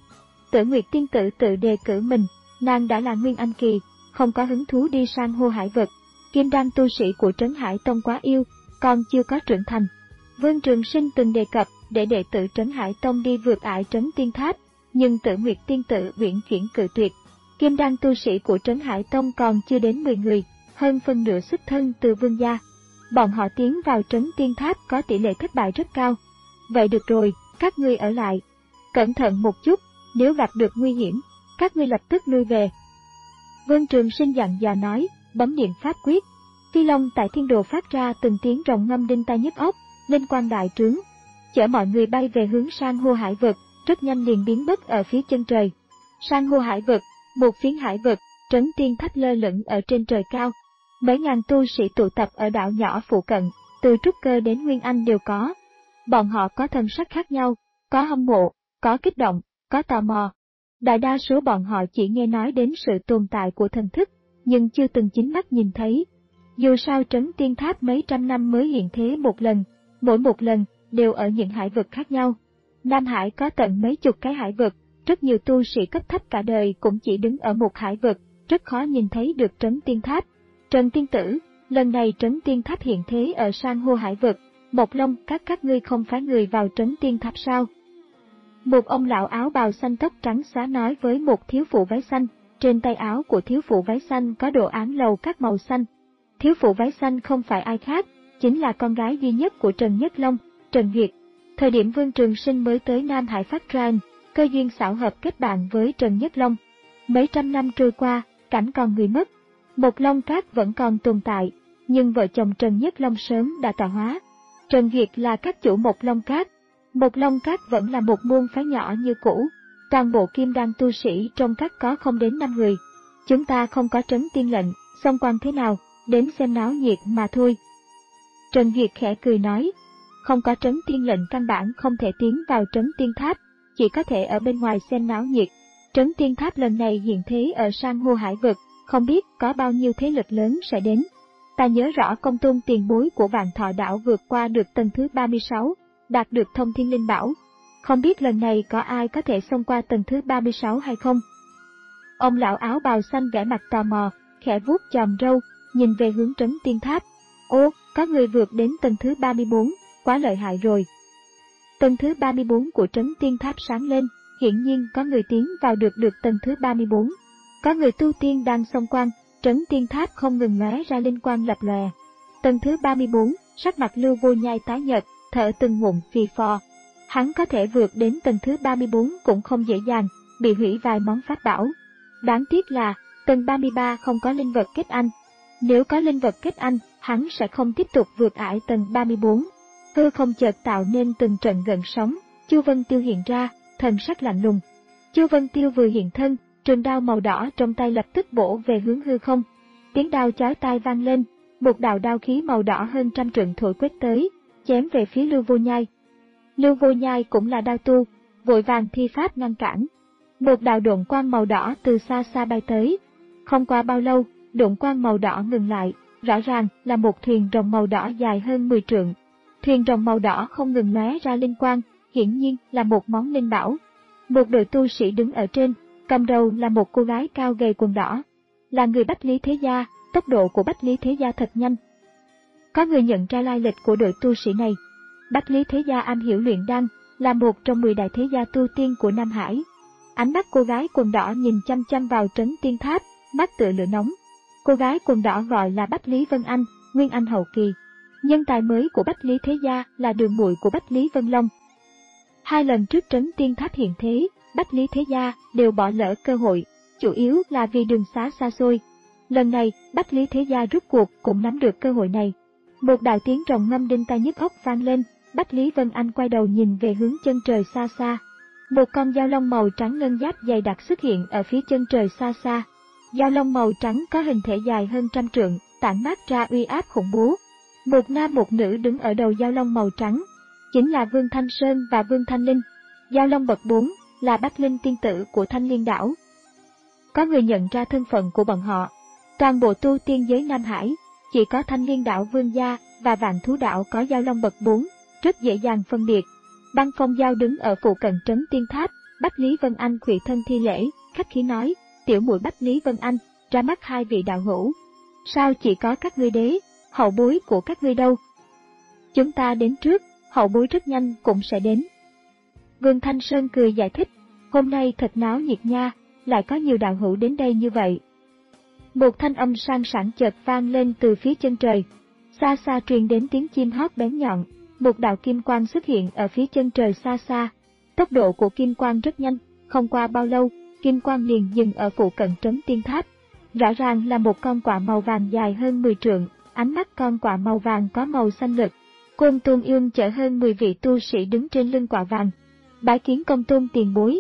Tử Nguyệt tiên tử tự đề cử mình, nàng đã là nguyên anh kỳ, không có hứng thú đi san hô hải vực. Kim đan tu sĩ của Trấn Hải Tông quá yêu, còn chưa có trưởng thành. Vương Trường Sinh từng đề cập để đệ tử Trấn Hải Tông đi vượt ải Trấn Tiên Tháp, nhưng Tử Nguyệt tiên tử uyển chuyển cự tuyệt. Kim đan tu sĩ của Trấn Hải Tông còn chưa đến mười người, hơn phân nửa xuất thân từ Vương gia. Bọn họ tiến vào Trấn Tiên Tháp có tỷ lệ thất bại rất cao. Vậy được rồi, các ngươi ở lại. Cẩn thận một chút, nếu gặp được nguy hiểm, các ngươi lập tức lui về. Vương Trường Sinh dặn dò nói, bấm niệm pháp quyết. Phi long tại thiên đồ phát ra từng tiếng rồng ngâm đinh tai nhức óc, linh quang đại trướng, chở mọi người bay về hướng san hô hải vực, rất nhanh liền biến mất ở phía chân trời. San hô hải vực, một phiến hải vực, Trấn Tiên Tháp lơ lửng ở trên trời cao. Mấy ngàn tu sĩ tụ tập ở đảo nhỏ phụ cận, từ trúc cơ đến nguyên anh đều có. Bọn họ có thân sắc khác nhau, có hâm mộ, có kích động, có tò mò. Đại đa số bọn họ chỉ nghe nói đến sự tồn tại của thần thức, nhưng chưa từng chính mắt nhìn thấy. Dù sao Trấn Tiên Tháp mấy trăm năm mới hiện thế một lần, mỗi một lần đều ở những hải vực khác nhau. Nam Hải có tận mấy chục cái hải vực, rất nhiều tu sĩ cấp thấp cả đời cũng chỉ đứng ở một hải vực, rất khó nhìn thấy được Trấn Tiên Tháp. Trần Tiên Tử, lần này Trấn Tiên Tháp hiện thế ở san hô hải vực, Mộc Long các các ngươi không phái người vào Trấn Tiên Tháp sao? Một ông lão áo bào xanh tóc trắng xóa nói với một thiếu phụ váy xanh, trên tay áo của thiếu phụ váy xanh có đồ án lầu các màu xanh. Thiếu phụ váy xanh không phải ai khác, chính là con gái duy nhất của Trần Nhất Long, Trần Việt. Thời điểm Vương Trường Sinh mới tới Nam Hải phát Rang, cơ duyên xảo hợp kết bạn với Trần Nhất Long. Mấy trăm năm trôi qua, cảnh còn người mất. Một Long Các vẫn còn tồn tại, nhưng vợ chồng Trần Nhất Long sớm đã tọa hóa. Trần Việt là các chủ Một Long Các. Một Long Các vẫn là một môn phái nhỏ như cũ, toàn bộ kim đan tu sĩ trong các có không đến năm người. Chúng ta không có trấn tiên lệnh, xông quan thế nào, đến xem náo nhiệt mà thôi. Trần Việt khẽ cười nói, không có trấn tiên lệnh căn bản không thể tiến vào Trấn Tiên Tháp, chỉ có thể ở bên ngoài xem náo nhiệt. Trấn Tiên Tháp lần này hiện thế ở san hô hải vực, không biết có bao nhiêu thế lực lớn sẽ đến. Ta nhớ rõ Công Tôn tiền bối của Vạn Thọ Đảo vượt qua được tầng thứ ba mươi sáu, đạt được Thông Thiên Linh Bảo. Không biết lần này có ai có thể xông qua tầng thứ ba mươi sáu hay không? Ông lão áo bào xanh vẻ mặt tò mò, khẽ vuốt chòm râu, nhìn về hướng Trấn Tiên Tháp. Ô, có người vượt đến tầng thứ ba mươi bốn, quá lợi hại rồi. Tầng thứ ba mươi bốn của Trấn Tiên Tháp sáng lên, hiển nhiên có người tiến vào được được tầng thứ ba mươi bốn. Có người tu tiên đang xông quan, Trấn Tiên Tháp không ngừng lóe ra linh quang lập lòe. Tầng thứ ba mươi bốn, sắc mặt Lưu Vô Nhai tái nhợt, thở từng ngụm phì phò. Hắn có thể vượt đến tầng thứ ba mươi bốn cũng không dễ dàng, bị hủy vài món pháp bảo. Đáng tiếc là, tầng ba mươi ba không có linh vật kết anh. Nếu có linh vật kết anh, hắn sẽ không tiếp tục vượt ải tầng ba mươi bốn. Hư không chợt tạo nên từng trận gợn sóng, Chu Vân Tiêu hiện ra, thần sắc lạnh lùng. Chu Vân Tiêu vừa hiện thân, trường đao màu đỏ trong tay lập tức bổ về hướng hư không. Tiếng đao chói tai vang lên, một đạo đao khí màu đỏ hơn trăm trượng thổi quét tới, chém về phía Lưu Vô Nhai. Lưu Vô Nhai cũng là đao tu, vội vàng thi pháp ngăn cản. Một đạo độn quang màu đỏ từ xa xa bay tới. Không qua bao lâu, độn quang màu đỏ ngừng lại, rõ ràng là một thuyền rồng màu đỏ dài hơn mười trượng. Thuyền rồng màu đỏ không ngừng lóe ra linh quang, hiển nhiên là một món linh bảo. Một đội tu sĩ đứng ở trên, cầm đầu là một cô gái cao gầy quần đỏ. Là người Bách Lý Thế Gia, tốc độ của Bách Lý Thế Gia thật nhanh. Có người nhận ra lai lịch của đội tu sĩ này. Bách Lý Thế Gia am hiểu luyện đan, là một trong mười đại thế gia tu tiên của Nam Hải. Ánh mắt cô gái quần đỏ nhìn chăm chăm vào Trấn Tiên Tháp, mắt tựa lửa nóng. Cô gái quần đỏ gọi là Bách Lý Vân Anh, Nguyên Anh hậu kỳ. Nhân tài mới của Bách Lý Thế Gia là đường muội của Bách Lý Vân Long. Hai lần trước Trấn Tiên Tháp hiện thế, Bách Lý Thế Gia đều bỏ lỡ cơ hội, chủ yếu là vì đường xá xa xôi. Lần này, Bách Lý Thế Gia rút cuộc cũng nắm được cơ hội này. Một đạo tiếng rồng ngâm đinh tai nhức óc vang lên, Bách Lý Vân Anh quay đầu nhìn về hướng chân trời xa xa. Một con dao long màu trắng ngân giáp dày đặc xuất hiện ở phía chân trời xa xa. Dao long màu trắng có hình thể dài hơn trăm trượng, tản mát ra uy áp khủng bố. Một nam một nữ đứng ở đầu dao long màu trắng, chính là Vương Thanh Sơn và Vương Thanh Linh. Dao long bậc bốn là Bách Linh tiên tử của Thanh Liên đảo. Có người nhận ra thân phận của bọn họ. Toàn bộ tu tiên giới Nam Hải, chỉ có Thanh Liên đảo Vương gia và Vạn Thú đảo có dao long bậc bốn, rất dễ dàng phân biệt. Băng Phong Giao đứng ở phụ cận Trấn Tiên Tháp, Bách Lý Vân Anh khuỵu thân thi lễ, khách khí nói, tiểu muội Bách Lý Vân Anh, ra mắt hai vị đạo hữu. Sao chỉ có các ngươi đế, hậu bối của các ngươi đâu? Chúng ta đến trước, hậu bối rất nhanh cũng sẽ đến. Vương Thanh Sơn cười giải thích, hôm nay thật náo nhiệt nha, lại có nhiều đạo hữu đến đây như vậy. Một thanh âm sang sảng chợt vang lên từ phía chân trời, xa xa truyền đến tiếng chim hót bén nhọn. Một đạo kim quang xuất hiện ở phía chân trời xa xa. Tốc độ của kim quang rất nhanh, không qua bao lâu, kim quang liền dừng ở phụ cận Trấn Tiên Tháp. Rõ ràng là một con quạ màu vàng dài hơn mười trượng, ánh mắt con quạ màu vàng có màu xanh lục. Côn Tôn Ương chở hơn mười vị tu sĩ đứng trên lưng quạ vàng. Bái kiến Công Tôn tiền bối.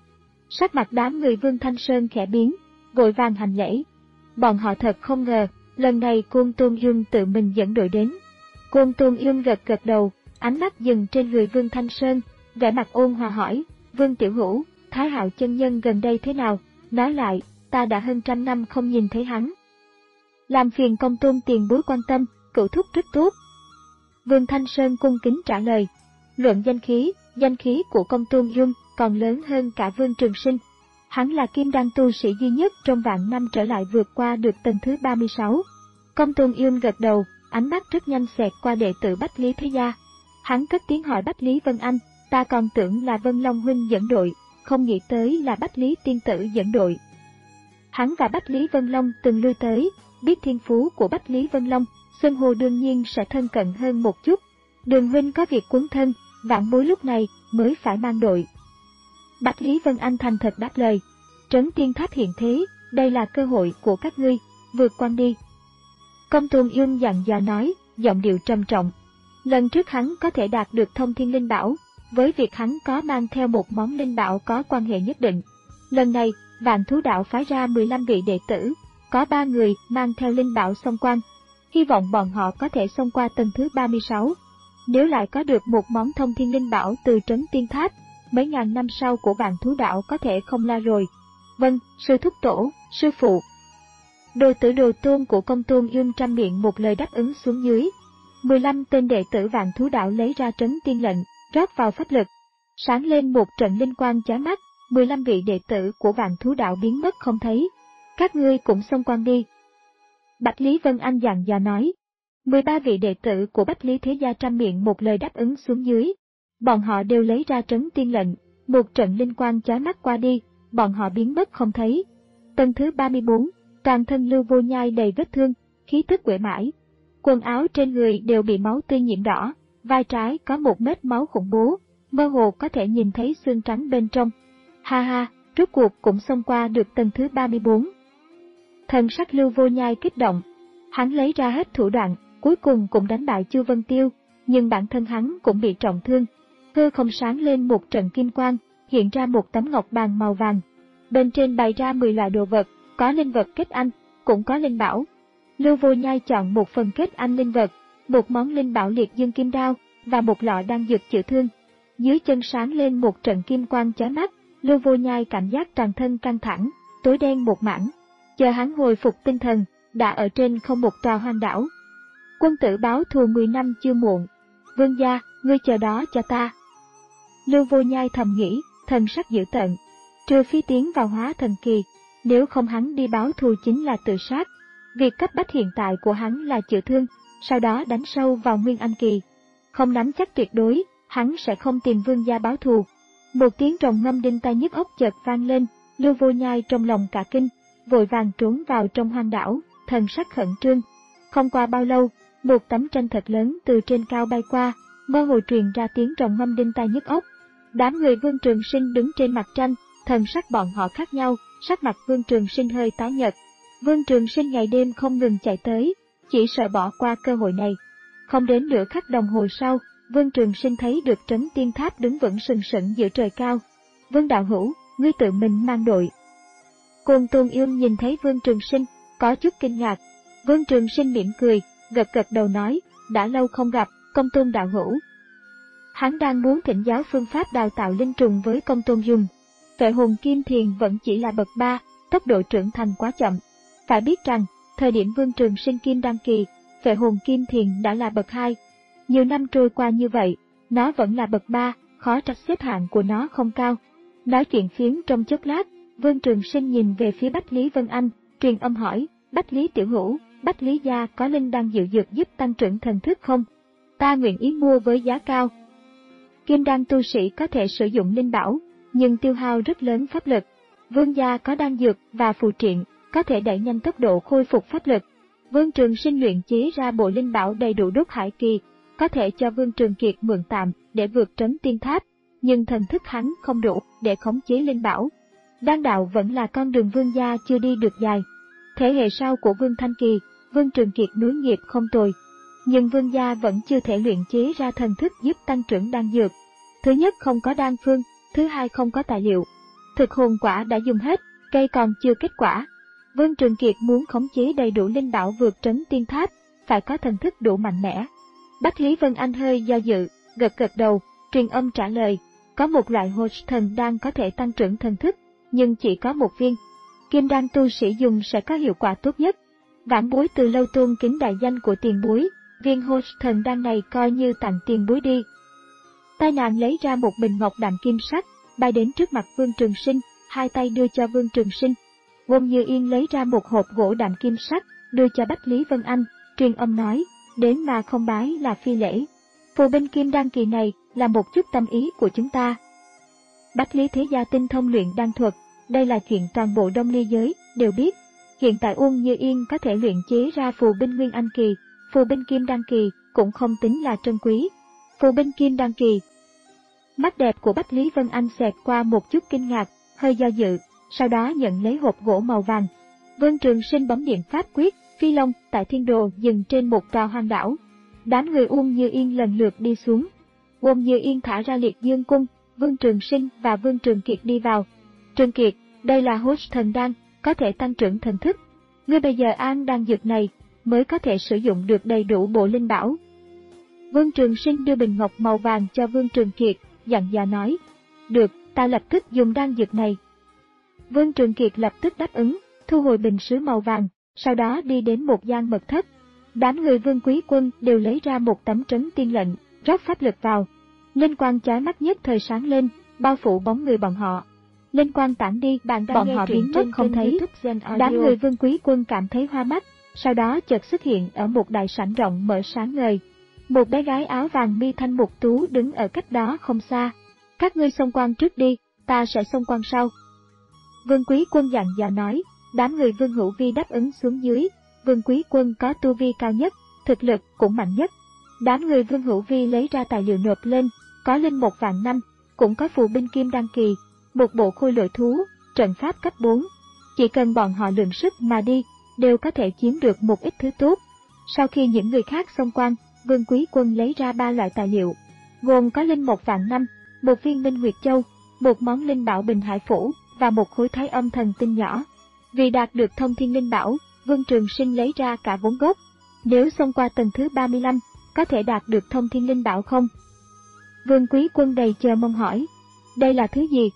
Sắc mặt đám người Vương Thanh Sơn khẽ biến, vội vàng hành lễ. Bọn họ thật không ngờ, lần này Côn Tôn Ương tự mình dẫn đội đến. Côn Tôn Ương gật gật đầu, ánh mắt dừng trên người Vương Thanh Sơn, vẻ mặt ôn hòa hỏi, Vương Tiểu Hữu, Thái Hạo chân nhân gần đây thế nào? Nói lại, ta đã hơn trăm năm không nhìn thấy hắn. Làm phiền Công Tôn tiền bối quan tâm, cửu thúc rất tốt. Vương Thanh Sơn cung kính trả lời, luận danh khí, danh khí của Công Tôn Ương còn lớn hơn cả Vương Trường Sinh. Hắn là kim đan tu sĩ duy nhất trong vạn năm trở lại vượt qua được tầng thứ ba mươi sáu. Công Tôn Ương gật đầu, ánh mắt rất nhanh xẹt qua đệ tử Bách Lý Thế Gia. Hắn cất tiếng hỏi Bách Lý Vân Anh, ta còn tưởng là Vân Long huynh dẫn đội, không nghĩ tới là Bách Lý tiên tử dẫn đội. Hắn và Bách Lý Vân Long từng lui tới, biết thiên phú của Bách Lý Vân Long, xưng hô đương nhiên sẽ thân cận hơn một chút. Đường huynh có việc quấn thân, vạn bối lúc này mới phải mang đội. Bách Lý Vân Anh thành thật đáp lời, Trấn Tiên Tháp hiện thế, đây là cơ hội của các ngươi, vượt qua đi. Công Tôn Ương dặn dò nói, giọng điệu trầm trọng. Lần trước hắn có thể đạt được Thông Thiên Linh Bảo, với việc hắn có mang theo một món linh bảo có quan hệ nhất định. Lần này, Vạn Thú đạo phái ra mười lăm vị đệ tử, có ba người mang theo linh bảo xông quan. Hy vọng bọn họ có thể xông qua tầng thứ ba mươi sáu. Nếu lại có được một món Thông Thiên Linh Bảo từ Trấn Tiên Tháp, mấy ngàn năm sau của Vạn Thú đạo có thể không la rồi. Vâng, sư thúc tổ, sư phụ. Đồ tử đồ tôn của Công Tôn Dương trăm miệng một lời đáp ứng xuống dưới. mười lăm tên đệ tử Vạn Thú Đạo lấy ra trấn tiên lệnh, rót vào pháp lực. Sáng lên một trận linh quang chói mắt, mười lăm vị đệ tử của Vạn Thú Đạo biến mất không thấy. Các ngươi cũng xông quan đi. Bách Lý Vân Anh dặn dò nói. mười ba vị đệ tử của Bách Lý Thế Gia trăm miệng một lời đáp ứng xuống dưới. Bọn họ đều lấy ra trấn tiên lệnh, một trận linh quang chói mắt qua đi, bọn họ biến mất không thấy. Tầng thứ ba mươi bốn, toàn thân Lưu Vô Nhai đầy vết thương, khí tức uể mãi. Quần áo trên người đều bị máu tươi nhiễm đỏ, vai trái có một mét máu khủng bố, mơ hồ có thể nhìn thấy xương trắng bên trong. Ha ha, rốt cuộc cũng xông qua được tầng thứ ba mươi bốn. Thần sắc Lưu Vô Nhai kích động, hắn lấy ra hết thủ đoạn, cuối cùng cũng đánh bại Chu Vân Tiêu, nhưng bản thân hắn cũng bị trọng thương. Hư không sáng lên một trận kim quang, hiện ra một tấm ngọc bàn màu vàng. Bên trên bày ra mười loại đồ vật, có linh vật kết anh, cũng có linh bảo. Lưu Vô Nhai chọn một phần kết anh linh vật, một món linh bảo liệt dương kim đao và một lọ đan dược chữa thương. Dưới chân sáng lên một trận kim quang chói mắt, Lưu Vô Nhai cảm giác toàn thân căng thẳng, tối đen một mảng. Chờ hắn hồi phục tinh thần, đã ở trên không một tòa hoang đảo. Quân tử báo thù mười năm chưa muộn. Vương gia, ngươi chờ đó cho ta. Lưu Vô Nhai thầm nghĩ, thần sắc dữ tợn. Trừ phi tiến vào hóa thần kỳ, nếu không hắn đi báo thù chính là tự sát. Việc cấp bách hiện tại của hắn là chữa thương, sau đó đánh sâu vào Nguyên Anh kỳ. Không nắm chắc tuyệt đối, hắn sẽ không tìm vương gia báo thù. Một tiếng rồng ngâm đinh tai nhức óc chợt vang lên, Lưu Vô Nhai trong lòng cả kinh, vội vàng trốn vào trong hoang đảo, thần sắc khẩn trương. Không qua bao lâu, một tấm tranh thật lớn từ trên cao bay qua, mơ hồ truyền ra tiếng rồng ngâm đinh tai nhức óc. Đám người Vương Trường Sinh đứng trên mặt tranh, thần sắc bọn họ khác nhau, sắc mặt Vương Trường Sinh hơi tái nhợt. Vương Trường Sinh ngày đêm không ngừng chạy tới, chỉ sợ bỏ qua cơ hội này. Không đến nửa khắc đồng hồ sau, Vương Trường Sinh thấy được trấn tiên tháp đứng vững sừng sững giữa trời cao. Vương đạo hữu, ngươi tự mình mang đội. Côn Tôn Yêu nhìn thấy Vương Trường Sinh, có chút kinh ngạc. Vương Trường Sinh mỉm cười, gật gật đầu nói, đã lâu không gặp, Công Tôn đạo hữu. Hắn đang muốn thỉnh giáo phương pháp đào tạo linh trùng với Công Tôn dùng. Phệ hồn kim thiền vẫn chỉ là bậc ba, tốc độ trưởng thành quá chậm. Phải biết rằng, thời điểm Vương Trường Sinh kim đăng kỳ, phệ hồn kim thiền đã là bậc hai. Nhiều năm trôi qua như vậy, nó vẫn là bậc ba, khó trách xếp hạng của nó không cao. Nói chuyện phiếm trong chốc lát, Vương Trường Sinh nhìn về phía Bách Lý Vân Anh, truyền âm hỏi, Bách Lý tiểu hữu, Bách Lý gia có linh đan diệu dược giúp tăng trưởng thần thức không? Ta nguyện ý mua với giá cao. Kim đan tu sĩ có thể sử dụng linh bảo, nhưng tiêu hao rất lớn pháp lực. Vương gia có đan dược và phù triện, có thể đẩy nhanh tốc độ khôi phục pháp lực. Vương Trường Sinh luyện chế ra bộ linh bảo đầy đủ đốt hải kỳ, có thể cho Vương Trường Kiệt mượn tạm để vượt trấn tiên tháp, nhưng thần thức hắn không đủ để khống chế linh bảo. Đan đạo vẫn là con đường Vương gia chưa đi được dài. Thế hệ sau của Vương Thanh Kỳ, Vương Trường Kiệt nối nghiệp không tồi, nhưng Vương gia vẫn chưa thể luyện chế ra thần thức giúp tăng trưởng đan dược. Thứ nhất không có đan phương, thứ hai không có tài liệu. Thực hồn quả đã dùng hết, cây còn chưa kết quả. Vương Trường Kiệt muốn khống chế đầy đủ linh bảo vượt trấn tiên tháp, phải có thần thức đủ mạnh mẽ. Bách Lý Vân Anh hơi do dự, gật gật đầu, truyền âm trả lời, có một loại hồn thần đan có thể tăng trưởng thần thức, nhưng chỉ có một viên. Kim đan tu sĩ dùng sẽ có hiệu quả tốt nhất. Vãn bối từ lâu tôn kính đại danh của tiền bối, viên hồn thần đan này coi như tặng tiền bối đi. Tai nạn lấy ra một bình ngọc đạm kim sắc, bay đến trước mặt Vương Trường Sinh, hai tay đưa cho Vương Trường Sinh. Wong Như Yên lấy ra một hộp gỗ đạm kim sắc, đưa cho Bách Lý Vân Anh, truyền âm nói, đến mà không bái là phi lễ. Phù binh kim đan kỳ này là một chút tâm ý của chúng ta. Bách Lý Thế Gia tinh thông luyện đan thuật, đây là chuyện toàn bộ Đông Ly giới đều biết. Hiện tại Uông Như Yên có thể luyện chế ra phù binh Nguyên Anh kỳ, phù binh kim đan kỳ cũng không tính là trân quý. Phù binh kim đan kỳ. Mắt đẹp của Bách Lý Vân Anh xẹt qua một chút kinh ngạc, hơi do dự, sau đó nhận lấy hộp gỗ màu vàng. Vương Trường Sinh bấm niệm pháp quyết, phi long tại thiên đồ dừng trên một tòa hoang đảo. Đám người Uông Như Yên lần lượt đi xuống. Uông Như Yên thả ra liệt dương cung, Vương Trường Sinh và Vương Trường Kiệt đi vào. Trường Kiệt, đây là hốt thần đan, có thể tăng trưởng thần thức. Ngươi bây giờ ăn đan dược này, mới có thể sử dụng được đầy đủ bộ linh bảo. Vương Trường Sinh đưa bình ngọc màu vàng cho Vương Trường Kiệt, dặn dò nói, được, ta lập tức dùng đan dược này. Vương Trường Kiệt lập tức đáp ứng, thu hồi bình sứ màu vàng, sau đó đi đến một gian mật thất. Đám người Vương Quý Quân đều lấy ra một tấm trấn tiên lệnh, rót pháp lực vào. Linh quang chói mắt nhất thời sáng lên, bao phủ bóng người bọn họ. Linh quang tản đi, bạn bọn họ biến mất không thấy. Đám người Vương Quý Quân cảm thấy hoa mắt, sau đó chợt xuất hiện ở một đại sảnh rộng mở sáng ngời. Một bé gái áo vàng mi thanh mục tú đứng ở cách đó không xa. Các ngươi xông quan trước đi, ta sẽ xông quan sau. Vương Quý Quân dặn dò nói. Đám người Vương Hữu Vi đáp ứng xuống dưới. Vương Quý Quân có tu vi cao nhất, thực lực cũng mạnh nhất. Đám người Vương Hữu Vi lấy ra tài liệu nộp lên, có linh một vạn năm, cũng có phù binh kim đăng kỳ, một bộ khôi lỗi thú, trận pháp cấp bốn. Chỉ cần bọn họ lượng sức mà đi, đều có thể chiếm được một ít thứ tốt. Sau khi những người khác xông quan, Vương Quý Quân lấy ra ba loại tài liệu, gồm có linh một vạn năm, một viên minh nguyệt châu, một món linh bảo bình hải phủ và một khối thái âm thần tinh nhỏ. Vì đạt được thông thiên linh bảo, Vương Trường Sinh lấy ra cả vốn gốc. Nếu xông qua tầng thứ ba mươi lăm, có thể đạt được thông thiên linh bảo không? Vương Quý Quân đầy chờ mong hỏi. Đây là thứ gì?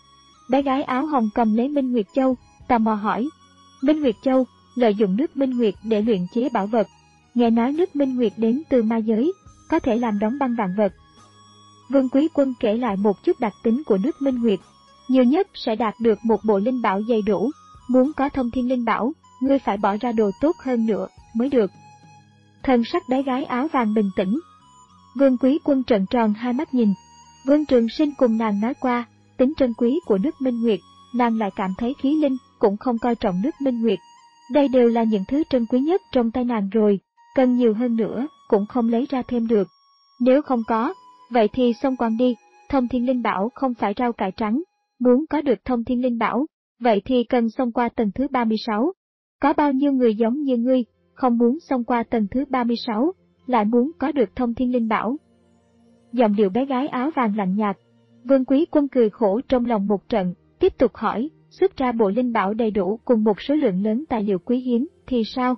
Bé gái áo hồng cầm lấy Minh Nguyệt Châu, tò mò hỏi. Minh Nguyệt Châu, lợi dụng nước Minh Nguyệt để luyện chế bảo vật. Nghe nói nước Minh Nguyệt đến từ ma giới, có thể làm đóng băng vạn vật. Vương Quý Quân kể lại một chút đặc tính của nước Minh Nguyệt. Nhiều nhất sẽ đạt được một bộ linh bảo đầy đủ. Muốn có thông thiên linh bảo, ngươi phải bỏ ra đồ tốt hơn nữa mới được. Thân sắc bé gái áo vàng bình tĩnh. Vương Quý Quân trợn tròn hai mắt nhìn. Vương Trường Sinh cùng nàng nói qua, tính trân quý của nước Minh Nguyệt, nàng lại cảm thấy khí linh, cũng không coi trọng nước Minh Nguyệt. Đây đều là những thứ trân quý nhất trong tay nàng rồi, cần nhiều hơn nữa, cũng không lấy ra thêm được. Nếu không có, vậy thì xông quan đi, thông thiên linh bảo không phải rau cải trắng. Muốn có được thông thiên linh bảo, vậy thì cần xông qua tầng thứ ba mươi sáu. Có bao nhiêu người giống như ngươi, không muốn xông qua tầng thứ ba mươi sáu, lại muốn có được thông thiên linh bảo? Giọng điệu bé gái áo vàng lạnh nhạt. Vương Quý Quân cười khổ trong lòng một trận, tiếp tục hỏi, xuất ra bộ linh bảo đầy đủ cùng một số lượng lớn tài liệu quý hiếm, thì sao?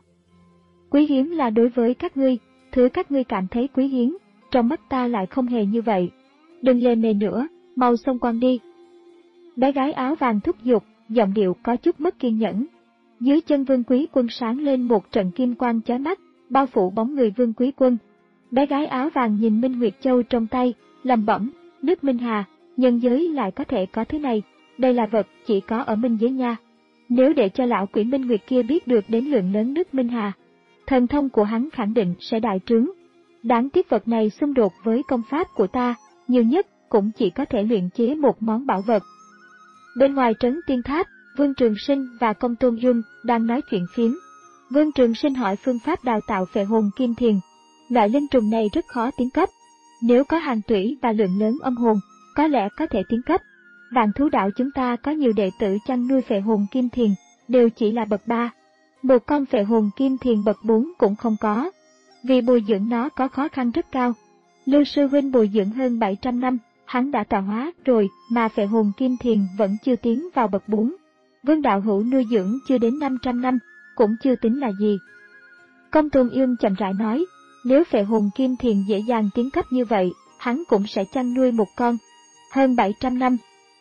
Quý hiếm là đối với các ngươi, thứ các ngươi cảm thấy quý hiếm, trong mắt ta lại không hề như vậy. Đừng lề mề nữa, mau xông quan đi. Bé gái áo vàng thúc giục, giọng điệu có chút mất kiên nhẫn. Dưới chân Vương Quý Quân sáng lên một trận kim quang chói mắt, bao phủ bóng người Vương Quý Quân. Bé gái áo vàng nhìn Minh Nguyệt Châu trong tay, lẩm bẩm, nước Minh Hà, nhân giới lại có thể có thứ này, đây là vật chỉ có ở Minh giới nha. Nếu để cho lão quỷ Minh Nguyệt kia biết được đến lượng lớn nước Minh Hà, thần thông của hắn khẳng định sẽ đại trướng. Đáng tiếc vật này xung đột với công pháp của ta, nhiều nhất cũng chỉ có thể luyện chế một món bảo vật. Bên ngoài trấn Tiên Tháp, Vương Trường Sinh và Công Tôn Dung đang nói chuyện phiếm. Vương Trường Sinh hỏi phương pháp đào tạo phệ hồn kim thiền. Loại linh trùng này rất khó tiến cấp. Nếu có hàng tủy và lượng lớn âm hồn, có lẽ có thể tiến cấp. Vạn Thú Đạo chúng ta có nhiều đệ tử chăn nuôi phệ hồn kim thiền, đều chỉ là bậc ba. Một con phệ hồn kim thiền bậc bốn cũng không có. Vì bồi dưỡng nó có khó khăn rất cao. Lưu sư huynh bồi dưỡng hơn bảy trăm năm, hắn đã tạo hóa rồi mà phệ hồn kim thiền vẫn chưa tiến vào bậc bốn. Vương đạo hữu nuôi dưỡng chưa đến năm trăm năm, cũng chưa tính là gì. Công Tôn Ương chậm rãi nói, nếu phệ hồn kim thiền dễ dàng tiến cấp như vậy, hắn cũng sẽ chăn nuôi một con. Hơn bảy trăm năm.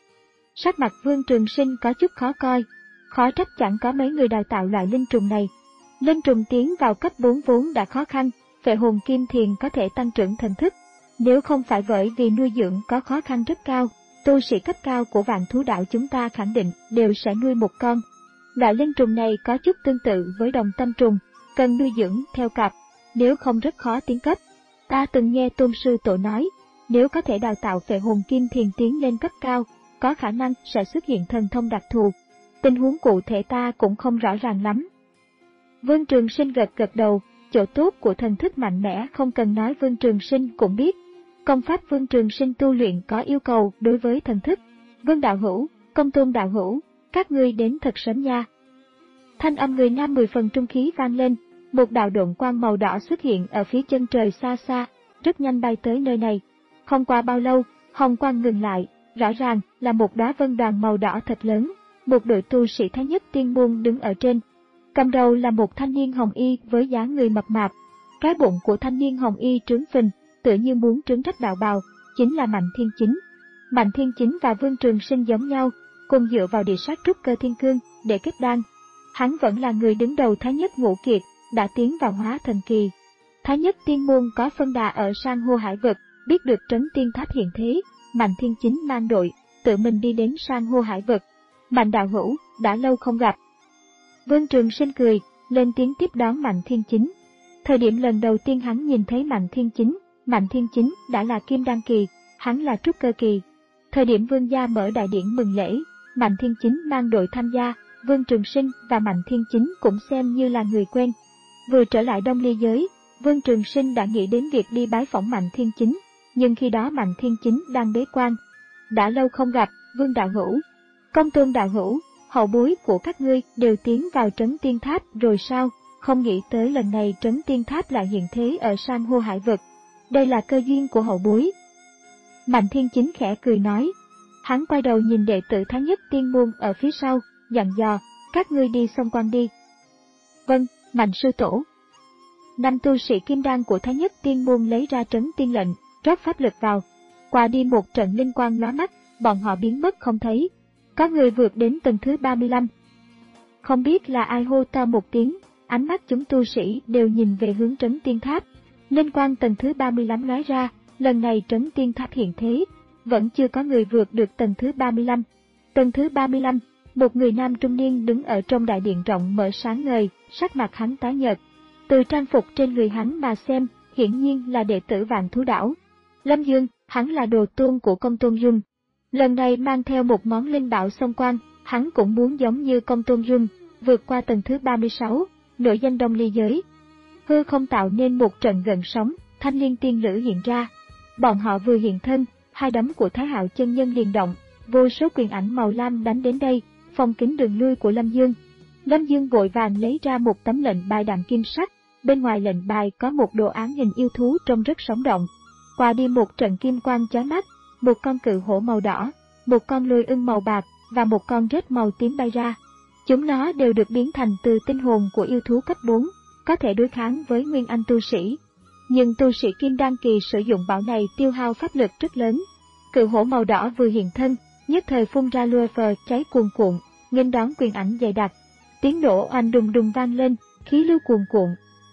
Sắc mặt Vương Trường Sinh có chút khó coi, khó trách chẳng có mấy người đào tạo loại linh trùng này. Linh trùng tiến vào cấp bốn vốn đã khó khăn, phệ hồn kim thiền có thể tăng trưởng thần thức. Nếu không phải bởi vì nuôi dưỡng có khó khăn rất cao, tu sĩ cấp cao của Vạn Thú Đạo chúng ta khẳng định đều sẽ nuôi một con. Loại linh trùng này có chút tương tự với đồng tâm trùng, cần nuôi dưỡng theo cặp, nếu không rất khó tiến cấp. Ta từng nghe Tôn Sư Tổ nói, nếu có thể đào tạo phệ hồn kim thiền tiến lên cấp cao, có khả năng sẽ xuất hiện thần thông đặc thù. Tình huống cụ thể ta cũng không rõ ràng lắm. Vương Trường Sinh gật gật đầu, chỗ tốt của thần thức mạnh mẽ không cần nói Vương Trường Sinh cũng biết. Công pháp Vương Trường Sinh tu luyện có yêu cầu đối với thần thức. Vương đạo hữu, Công Tôn đạo hữu, các ngươi đến thật sớm nha. Thanh âm người nam mười phần trung khí vang lên, một đạo độn quang màu đỏ xuất hiện ở phía chân trời xa xa, rất nhanh bay tới nơi này. Không qua bao lâu, hồng quang ngừng lại, rõ ràng là một đóa vân đoàn màu đỏ thật lớn, một đội tu sĩ Thái Nhất Tiên Môn đứng ở trên. Cầm đầu là một thanh niên hồng y với dáng người mập mạp. Cái bụng của thanh niên hồng y trướng phình, tựa như muốn trứng rách đạo bào, chính là Mạnh Thiên Chính. Mạnh Thiên Chính và Vương Trường Sinh giống nhau, cùng dựa vào địa sát trúc cơ thiên cương để kết đan. hắn vẫn là người đứng đầu Thái Nhất Ngũ Kiệt, đã tiến vào hóa thần kỳ. Thái Nhất Tiên Môn có phân đà ở san hô hải vực, biết được Trấn Tiên Tháp hiện thế, Mạnh Thiên Chính mang đội, tự mình đi đến san hô hải vực. Mạnh đạo hữu, đã lâu không gặp. Vương Trường Sinh cười, lên tiếng tiếp đón Mạnh Thiên Chính. Thời điểm lần đầu tiên hắn nhìn thấy Mạnh Thiên Chính, Mạnh Thiên Chính đã là Kim Đan kỳ, hắn là Trúc Cơ kỳ. Thời điểm Vương gia mở đại điển mừng lễ, Mạnh Thiên Chính mang đội tham gia, Vương Trường Sinh và Mạnh Thiên Chính cũng xem như là người quen. Vừa trở lại Đông Ly giới, Vương Trường Sinh đã nghĩ đến việc đi bái phỏng Mạnh Thiên Chính, nhưng khi đó Mạnh Thiên Chính đang bế quan. Đã lâu không gặp, Vương đạo hữu. Công Tôn đạo hữu, hậu bối của các ngươi đều tiến vào Trấn Tiên Tháp rồi sao? Không nghĩ tới lần này Trấn Tiên Tháp lại hiện thế ở san hô hải vực. Đây là cơ duyên của hậu bối. Mạnh Thiên Chính khẽ cười nói. Hắn quay đầu nhìn đệ tử Thái Nhất Tiên Môn ở phía sau, dặn dò, các ngươi đi xông quan đi. Vâng, Mạnh sư tổ. Năm tu sĩ kim đan của Thái Nhất Tiên Môn lấy ra Trấn Tiên lệnh, rót pháp lực vào. Qua đi một trận linh quang lóa mắt, bọn họ biến mất không thấy. Có người vượt đến tầng thứ ba mươi lăm. Không biết là ai hô to một tiếng, ánh mắt chúng tu sĩ đều nhìn về hướng Trấn Tiên Tháp. Linh quang tầng thứ ba mươi lăm lóe ra, lần này Trấn Tiên Tháp hiện thế, vẫn chưa có người vượt được tầng thứ ba mươi lăm. Tầng thứ ba mươi lăm, một người nam trung niên đứng ở trong đại điện rộng mở sáng ngời, sắc mặt hắn tái nhợt. Từ trang phục trên người hắn mà xem, hiển nhiên là đệ tử Vạn Thú Đảo. Lâm Dương, hắn là đồ tôn của Công Tôn Dung. Lần này mang theo một món linh bảo xông quan, hắn cũng muốn giống như Công Tôn Dung, vượt qua tầng thứ ba mươi sáu, nổi danh Đông Ly giới. Hư không tạo nên một trận gợn sóng, thanh liên tiên lữ hiện ra. Bọn họ vừa hiện thân, hai đấm của Thái Hạo chân nhân liền động, vô số quyền ảnh màu lam đánh đến đây, phong kín đường lui của Lâm Dương. Lâm Dương vội vàng lấy ra một tấm lệnh bài đạm kim sắc, bên ngoài lệnh bài có một đồ án hình yêu thú trông rất sống động. Qua đi một trận kim quang chói mắt, một con cự hổ màu đỏ, một con lôi ưng màu bạc và một con rết màu tím bay ra. Chúng nó đều được biến thành từ tinh hồn của yêu thú cấp bốn, có thể đối kháng với nguyên anh tu sĩ. Nhưng tu sĩ kim đan kỳ sử dụng bảo này tiêu hao pháp lực rất lớn. Cự hổ màu đỏ vừa hiện thân, nhất thời phun ra lua phờ cháy cuồn cuộn, nghênh đón quyền ảnh dày đặc. Tiếng nổ oanh đùng đùng vang lên, khí lưu cuồn cuộn.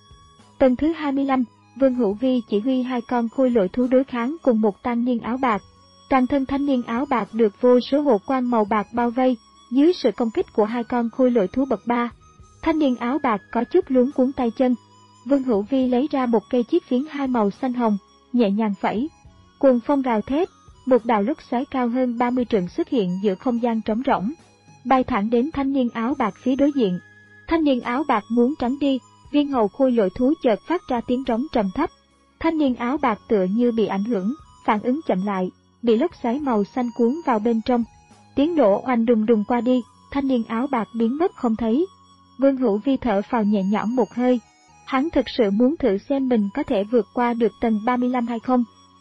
Tầng thứ hai mươi lăm, Vương Hữu Vi chỉ huy hai con khôi lỗi thú đối kháng cùng một thanh niên áo bạc. Toàn thân thanh niên áo bạc được vô số hộ quan màu bạc bao vây, dưới sự công kích của hai con khôi lỗi thú bậc ba. Thanh niên áo bạc có chút luống cuống tay chân. Vương Hữu Vi lấy ra một cây chiếc phiến hai màu xanh hồng, nhẹ nhàng phẩy. Cuồng phong rào thét, một đạo lốc xoáy cao hơn ba mươi trượng xuất hiện giữa không gian trống rỗng, bay thẳng đến thanh niên áo bạc phía đối diện. Thanh niên áo bạc muốn tránh đi, viên hầu khôi lỗi thú chợt phát ra tiếng trống trầm thấp. Thanh niên áo bạc tựa như bị ảnh hưởng, phản ứng chậm lại, bị lốc xoáy màu xanh cuốn vào bên trong. Tiếng nổ oanh đùng đùng qua đi, thanh niên áo bạc biến mất không thấy. Vương Hữu Vi thở phào nhẹ nhõm một hơi. Hắn thực sự muốn thử xem mình có thể vượt qua được tầng ba mươi lăm hay không.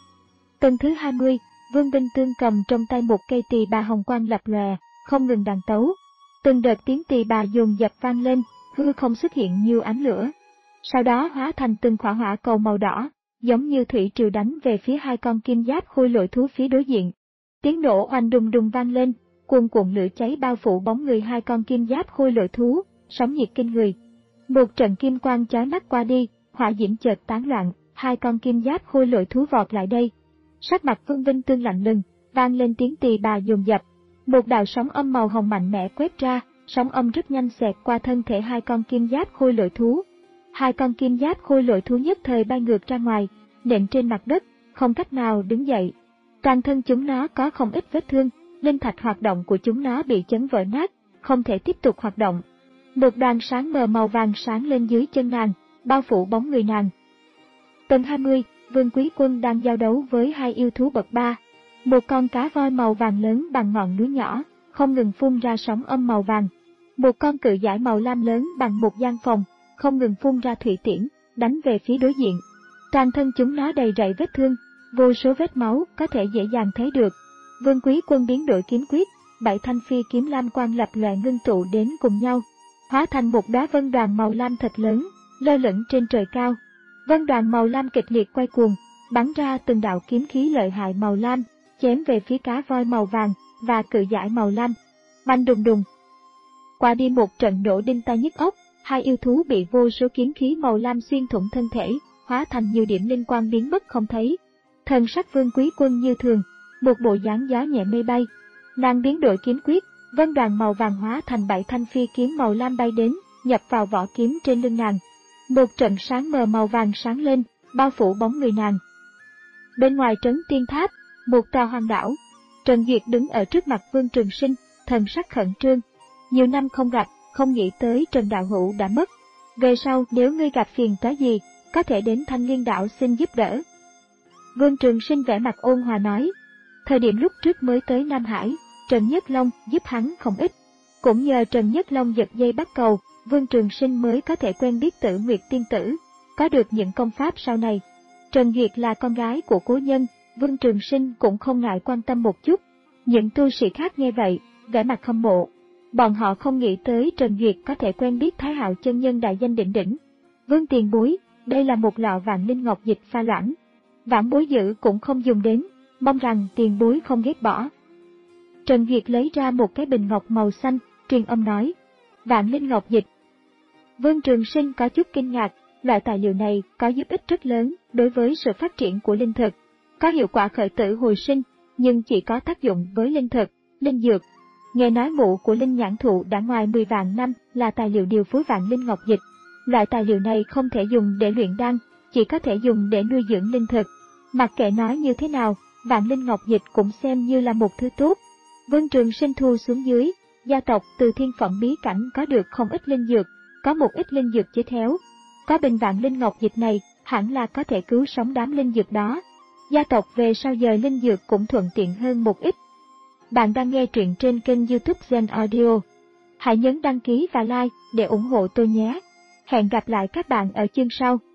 Tầng thứ hai mươi, Vương Binh Tương cầm trong tay một cây tỳ bà hồng quang lập lòe, không ngừng đàn tấu. Từng đợt tiếng tỳ bà dồn dập vang lên, hư không xuất hiện nhiều ánh lửa. Sau đó hóa thành từng khỏa hỏa cầu màu đỏ, giống như thủy triều đánh về phía hai con kim giáp khôi lỗi thú phía đối diện. Tiếng nổ oanh đùng đùng vang lên, cuồn cuộn lửa cháy bao phủ bóng người hai con kim giáp khôi lỗi thú, sóng nhiệt kinh người. Một trận kim quang chói mắt qua đi, hỏa diễm chợt tán loạn, hai con kim giáp khôi lỗi thú vọt lại đây. Sắc mặt Vương Vinh Tương lạnh lùng, vang lên tiếng tỳ bà dồn dập. Một đạo sóng âm màu hồng mạnh mẽ quét ra, sóng âm rất nhanh xẹt qua thân thể hai con kim giáp khôi lỗi thú. Hai con kim giáp khôi lỗi thú nhất thời bay ngược ra ngoài, nện trên mặt đất, không cách nào đứng dậy. Toàn thân chúng nó có không ít vết thương, linh thạch hoạt động của chúng nó bị chấn vỡ nát, không thể tiếp tục hoạt động. Một đoàn sáng mờ màu vàng sáng lên dưới chân nàng, bao phủ bóng người nàng. Tầng hai mươi, Vương Quý Quân đang giao đấu với hai yêu thú bậc ba. Một con cá voi màu vàng lớn bằng ngọn núi nhỏ, không ngừng phun ra sóng âm màu vàng. Một con cự dải màu lam lớn bằng một gian phòng, không ngừng phun ra thủy tiễn, đánh về phía đối diện. Toàn thân chúng nó đầy rẫy vết thương, vô số vết máu có thể dễ dàng thấy được. Vương Quý Quân biến đổi kiếm quyết, bảy thanh phi kiếm lam quang lập lòe ngưng tụ đến cùng nhau, hóa thành một đóa vân đoàn màu lam thật lớn, lơ lửng trên trời cao. Vân đoàn màu lam kịch liệt quay cuồng, bắn ra từng đạo kiếm khí lợi hại màu lam, chém về phía cá voi màu vàng và cự dải màu lam. Oanh đùng đùng. Qua đi một trận nổ đinh tai nhức óc, hai yêu thú bị vô số kiếm khí màu lam xuyên thủng thân thể, hóa thành nhiều điểm linh quang biến mất không thấy. Thần sắc Vương Quý Quân như thường, một bộ dáng gió nhẹ mây bay. Nàng biến đổi kiếm quyết, vân đoàn màu vàng hóa thành bảy thanh phi kiếm màu lam bay đến, nhập vào vỏ kiếm trên lưng nàng. Một trận sáng mờ màu vàng sáng lên, bao phủ bóng người nàng. Bên ngoài trấn tiên tháp, một tòa hoang đảo. Trần Duyệt đứng ở trước mặt Vương Trường Sinh, thần sắc khẩn trương. Nhiều năm không gặp, không nghĩ tới Trần đạo hữu đã mất. Về sau nếu ngươi gặp phiền toái gì, có thể đến Thanh Liên đảo xin giúp đỡ. Vương Trường Sinh vẻ mặt ôn hòa nói. Thời điểm lúc trước mới tới Nam Hải, Trần Nhất Long giúp hắn không ít. Cũng nhờ Trần Nhất Long giật dây bắt cầu, Vương Trường Sinh mới có thể quen biết Tử Nguyệt tiên tử, có được những công pháp sau này. Trần Duyệt là con gái của cố nhân, Vương Trường Sinh cũng không ngại quan tâm một chút. Những tu sĩ khác nghe vậy, vẻ mặt hâm mộ. Bọn họ không nghĩ tới Trần Duyệt có thể quen biết Thái Hạo chân nhân đại danh đỉnh đỉnh. Vương tiền bối, đây là một lọ vạn linh ngọc dịch pha loãng. Vãn bối giữ cũng không dùng đến, mong rằng tiền bối không ghét bỏ. Trần Duyệt lấy ra một cái bình ngọc màu xanh, truyền âm nói. Vạn linh ngọc dịch. Vương Trường Sinh có chút kinh ngạc, loại tài liệu này có giúp ích rất lớn đối với sự phát triển của linh thực. Có hiệu quả khởi tử hồi sinh, nhưng chỉ có tác dụng với linh thực, linh dược. Nghe nói mụ của linh nhãn thụ đã ngoài mười vạn năm là tài liệu điều phối vạn linh ngọc dịch. Loại tài liệu này không thể dùng để luyện đan, chỉ có thể dùng để nuôi dưỡng linh thực. Mặc kệ nói như thế nào, vạn linh ngọc dịch cũng xem như là một thứ tốt. Vương Trường Sinh thu xuống dưới, gia tộc từ thiên phẩm bí cảnh có được không ít linh dược, có một ít linh dược chế théo. Có bình vạn linh ngọc dịch này, hẳn là có thể cứu sống đám linh dược đó. Gia tộc về sau dời linh dược cũng thuận tiện hơn một ít. Bạn đang nghe truyện trên kênh YouTube Gen Audio. Hãy nhấn đăng ký và like để ủng hộ tôi nhé. Hẹn gặp lại các bạn ở chương sau.